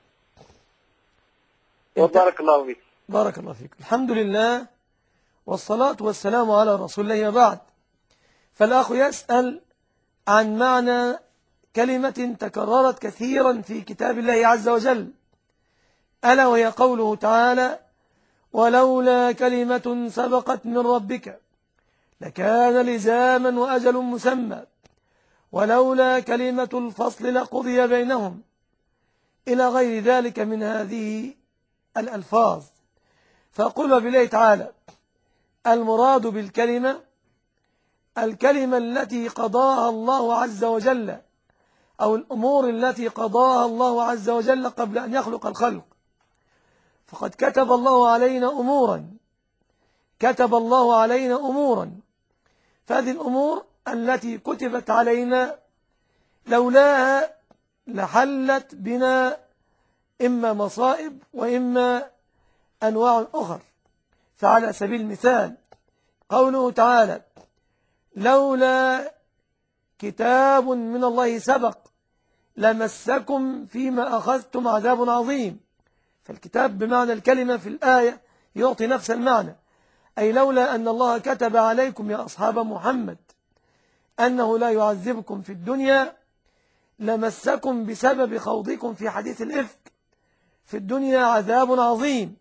وبارك الله فيك. بارك الله فيك. الحمد لله والصلاة والسلام على رسول الله بعد. فالأخ يسأل عن معنى كلمة تكررت كثيرا في كتاب الله عز وجل، ألا وهي قوله تعالى: ولولا كلمة سبقت من ربك لكان لزاما وأجل مسمى ولولا كلمة الفصل لقضي بينهم، إلى غير ذلك من هذه الألفاظ. فقل بالله تعالى المراد بالكلمة الكلمة التي قضاها الله عز وجل أو الأمور التي قضاها الله عز وجل قبل أن يخلق الخلق. فقد كتب الله علينا أمورا كتب الله علينا أمورا فهذه الأمور التي كتبت علينا لولاها لحلت بنا إما مصائب وإما أنواع أخر. فعلى سبيل المثال قوله تعالى لولا كتاب من الله سبق لمسكم فيما أخذتم عذاب عظيم. فالكتاب بمعنى الكلمة في الآية يعطي نفس المعنى، أي لولا أن الله كتب عليكم يا أصحاب محمد أنه لا يعذبكم في الدنيا لمسكم بسبب خوضكم في حديث الإفك في الدنيا عذاب عظيم.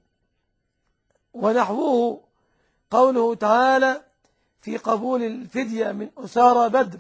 ونحوه قوله تعالى في قبول الفدية من أسارى بدر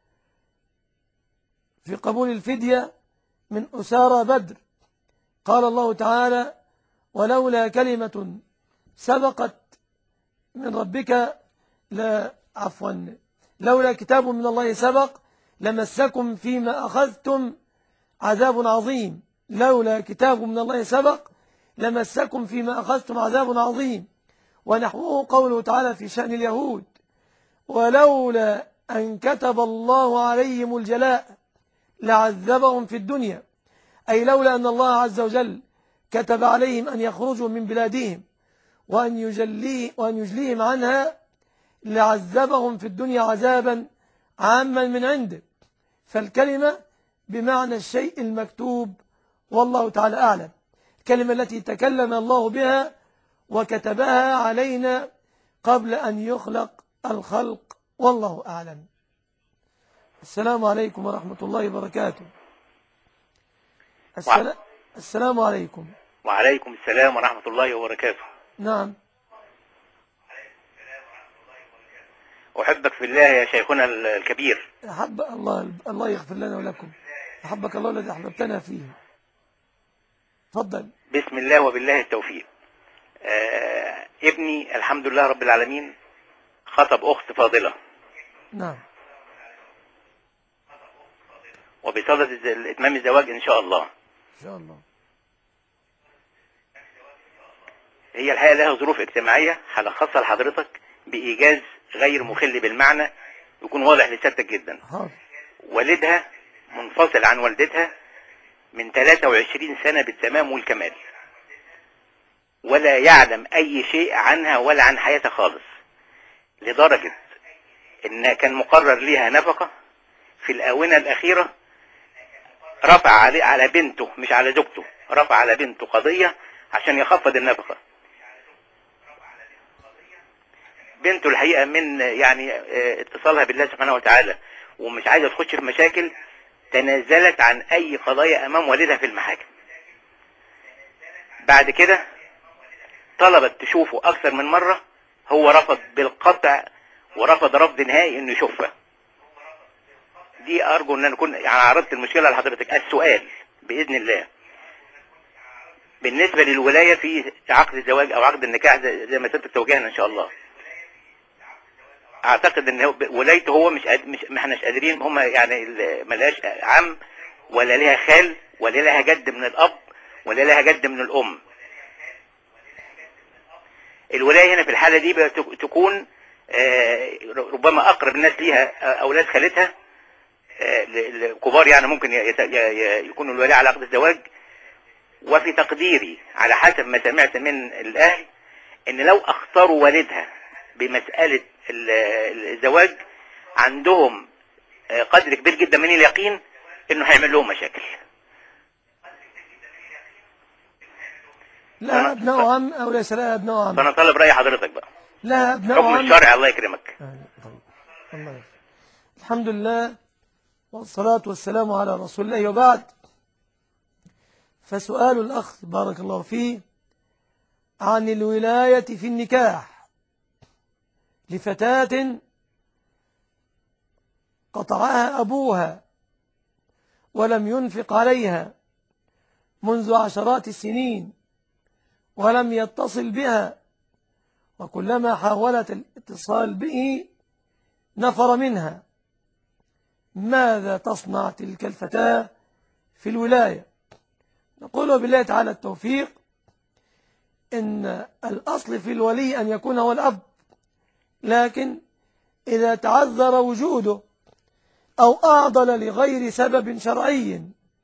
في قبول الفدية من أسارى بدر قال الله تعالى ولولا كلمة سبقت من ربك لا عفوا لولا كتاب من الله سبق لمسكم فيما أخذتم عذاب عظيم. لولا كتاب من الله سبق لمسكم فيما أخذتم عذاب عظيم. ونحوه قوله تعالى في شأن اليهود ولولا أن كتب الله عليهم الجلاء لعذبهم في الدنيا، أي لولا أن الله عز وجل كتب عليهم أن يخرجوا من بلادهم وأن, يجلي وأن يجليهم عنها لعذبهم في الدنيا عذابا عاما من عنده. فالكلمة بمعنى الشيء المكتوب والله تعالى أعلم. الكلمة التي تكلم الله بها وكتبها علينا قبل أن يخلق الخلق والله أعلم. السلام عليكم ورحمة الله وبركاته. السلام, السلام عليكم. وعليكم السلام ورحمة الله وبركاته. نعم. أحبك في الله يا شيخنا الكبير. أحب الله الله يغفر لنا ولكم. أحبك الله الذي أحببتنا فيه. تفضل. بسم الله وبالله التوفيق. آه ابني الحمد لله رب العالمين خطب أخت فاضلة. نعم. وبصدد إتمام الزواج إن شاء الله. إن شاء الله. هي الحقيقة لها ظروف اجتماعية هلخصها لحضرتك بإيجاز غير مخل بالمعنى يكون واضح لسيادتك جدا. حاضر. والدها منفصل عن والدتها من ثلاثة وعشرين سنة بالتمام والكمال، ولا يعلم أي شيء عنها ولا عن حياتها خالص، لدرجة إن كان مقرر ليها نفقة في الآونة الأخيرة رفع على على بنته مش على زوجته، رفع على بنته قضية عشان يخفض النفقة. بنته الحقيقة من يعني اتصالها بالله سبحانه وتعالى ومش عايزة تخش في مشاكل تنازلت عن أي قضايا أمام والدها في المحاكم. بعد كده طلبت تشوفه أكثر من مرة، هو رفض بالقطع ورفض رفض نهائي إنه يشوفها. دي أرجو أن أكون يعني عرضت المشكلة لحضرتك. السؤال بإذن الله بالنسبة للولاية في عقد الزواج أو عقد النكاح زي ما سيادتك توجهنا إن شاء الله، أعتقد أن ولايته هو مش قاد... مش ما احناش قادرين، هم يعني ملهاش عم ولا لها خال ولا لها جد من الأب ولا لها جد من الأم. الولاية هنا في الحالة دي تكون ربما أقرب الناس ليها أولاد خالتها الكبار، يعني ممكن يكونوا الولاية على عقد الزواج. وفي تقديري على حسب ما سمعت من الأهل إن لو اختاروا والدها بمسألة الزواج عندهم قدر كبير جدا من اليقين إنه هيعمل لهم مشاكل. لا ابناء عم أو ليس لا ابناء عم. فأنا طالب رأي حضرتك بقى. لا ابناء عم. حكم الشرع الله يكرمك. الله يكرمك. الحمد لله والصلاة والسلام على رسول الله وبعد. فسؤال الأخ بارك الله فيه عن الولاية في النكاح لفتاة قطعها أبوها ولم ينفق عليها منذ عشرات السنين ولم يتصل بها وكلما حاولت الاتصال به نفر منها. ماذا تصنع تلك الفتاة في الولاية؟ نقول بالله تعالى التوفيق. إن الأصل في الولي أن يكون هو الأب، لكن إذا تعذر وجوده أو أعضل لغير سبب شرعي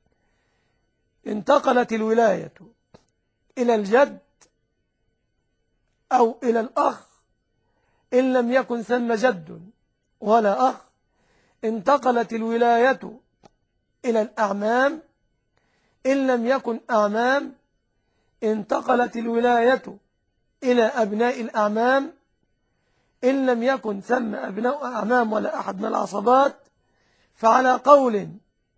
انتقلت الولاية إلى الجد أو إلى الأخ إن لم يكن ثم جد ولا أخ. انتقلت الولاية إلى الأعمام إن لم يكن أعمام. انتقلت الولاية إلى أبناء الأعمام إن لم يكن ثم أبناء أعمام ولا أحد من العصبات. فعلى قول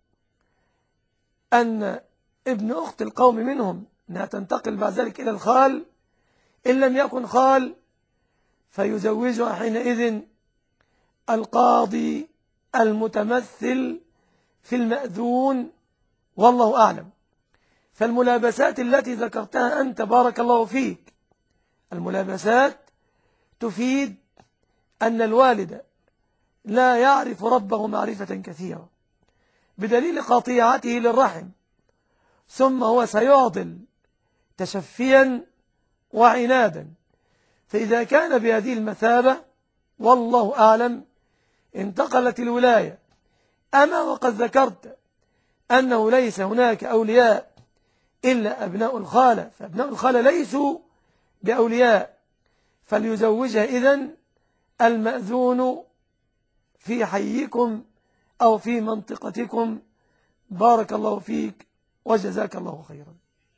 أن ابن أخت القوم منهم أنها تنتقل بعد ذلك إلى الخال إن لم يكن خال، فيزوجها حينئذ القاضي المتمثل في المأذون، والله أعلم. فالملابسات التي ذكرتها أنت بارك الله فيك، الملابسات تفيد أن الوالد لا يعرف ربه معرفة كثيرة بدليل قطيعته للرحم، ثم هو سيعضل تشفيا وعنادا. فإذا كان بهذه المثابة والله أعلم انتقلت الولاية. أما وقد ذكرت أنه ليس هناك أولياء إلا أبناء الخالة، فأبناء الخالة ليسوا بأولياء، فليزوجها إذن المأذون في حيكم أو في منطقتكم. بارك الله فيك وجزاك الله خيرا.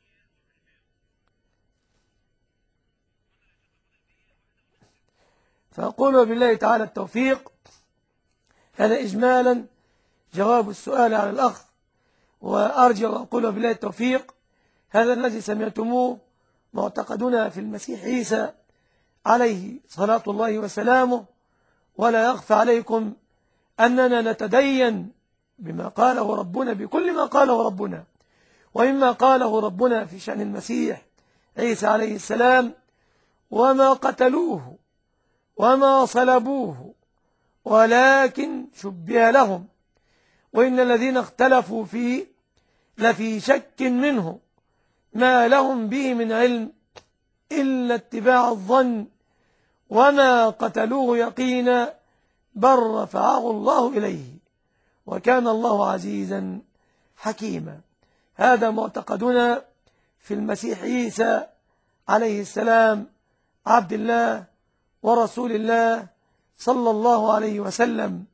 فأقول بالله تعالى التوفيق. هذا إجمالا جواب السؤال على الأخ، وأرجع وأقول بالله التوفيق. هذا الذي سمعتموه معتقدنا في المسيح عيسى عليه صلاة الله وسلامه، ولا يخفى عليكم أننا نتدين بما قاله ربنا، بكل ما قاله ربنا، ومما قاله ربنا في شأن المسيح عيسى عليه السلام: وما قتلوه وما صلبوه ولكن شبه لهم وإن الذين اختلفوا فيه لفي شك منه ما لهم به من علم إلا اتباع الظن وما قتلوه يقينا بل رفعه الله إليه وكان الله عزيزا حكيما. هذا معتقدنا في المسيح عيسى عليه السلام عبد الله ورسول الله صلى الله عليه وسلم.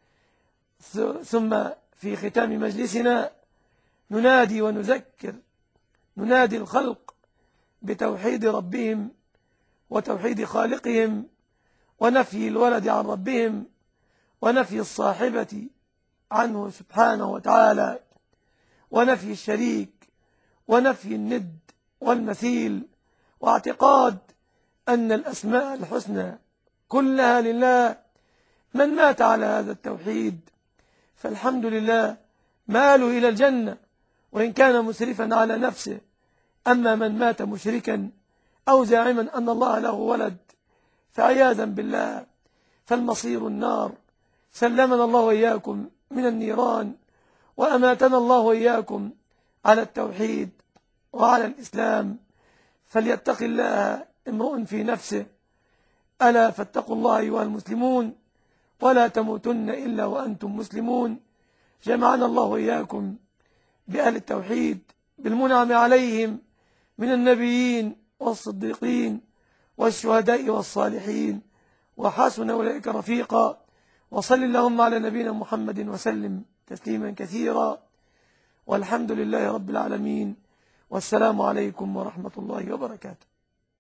ثم في ختام مجلسنا ننادي ونذكر ننادي الخلق بتوحيد ربهم وتوحيد خالقهم ونفي الولد عن ربهم ونفي الصاحبة عنه سبحانه وتعالى ونفي الشريك ونفي الند والمثيل، واعتقاد أن الأسماء الحسنى كلها لله. من مات على هذا التوحيد فالحمد لله ماله إلى الجنة وإن كان مسرفا على نفسه. أما من مات مشركا أو زاعما أن الله له ولد فعياذا بالله فالمصير النار. سلمنا الله وإياكم من النيران وأماتنا الله وإياكم على التوحيد وعلى الإسلام. فليتق الله امرؤ في نفسه. ألا فاتقوا الله أيها المسلمون ولا تموتن إلا وأنتم مسلمون. جمعنا الله وإياكم بأهل التوحيد بالمنعم عليهم من النبيين والصديقين والشهداء والصالحين وحسن أولئك رفيقا. وصل اللهم على نبينا محمد وسلم تسليما كثيرا، والحمد لله رب العالمين، والسلام عليكم ورحمة الله وبركاته.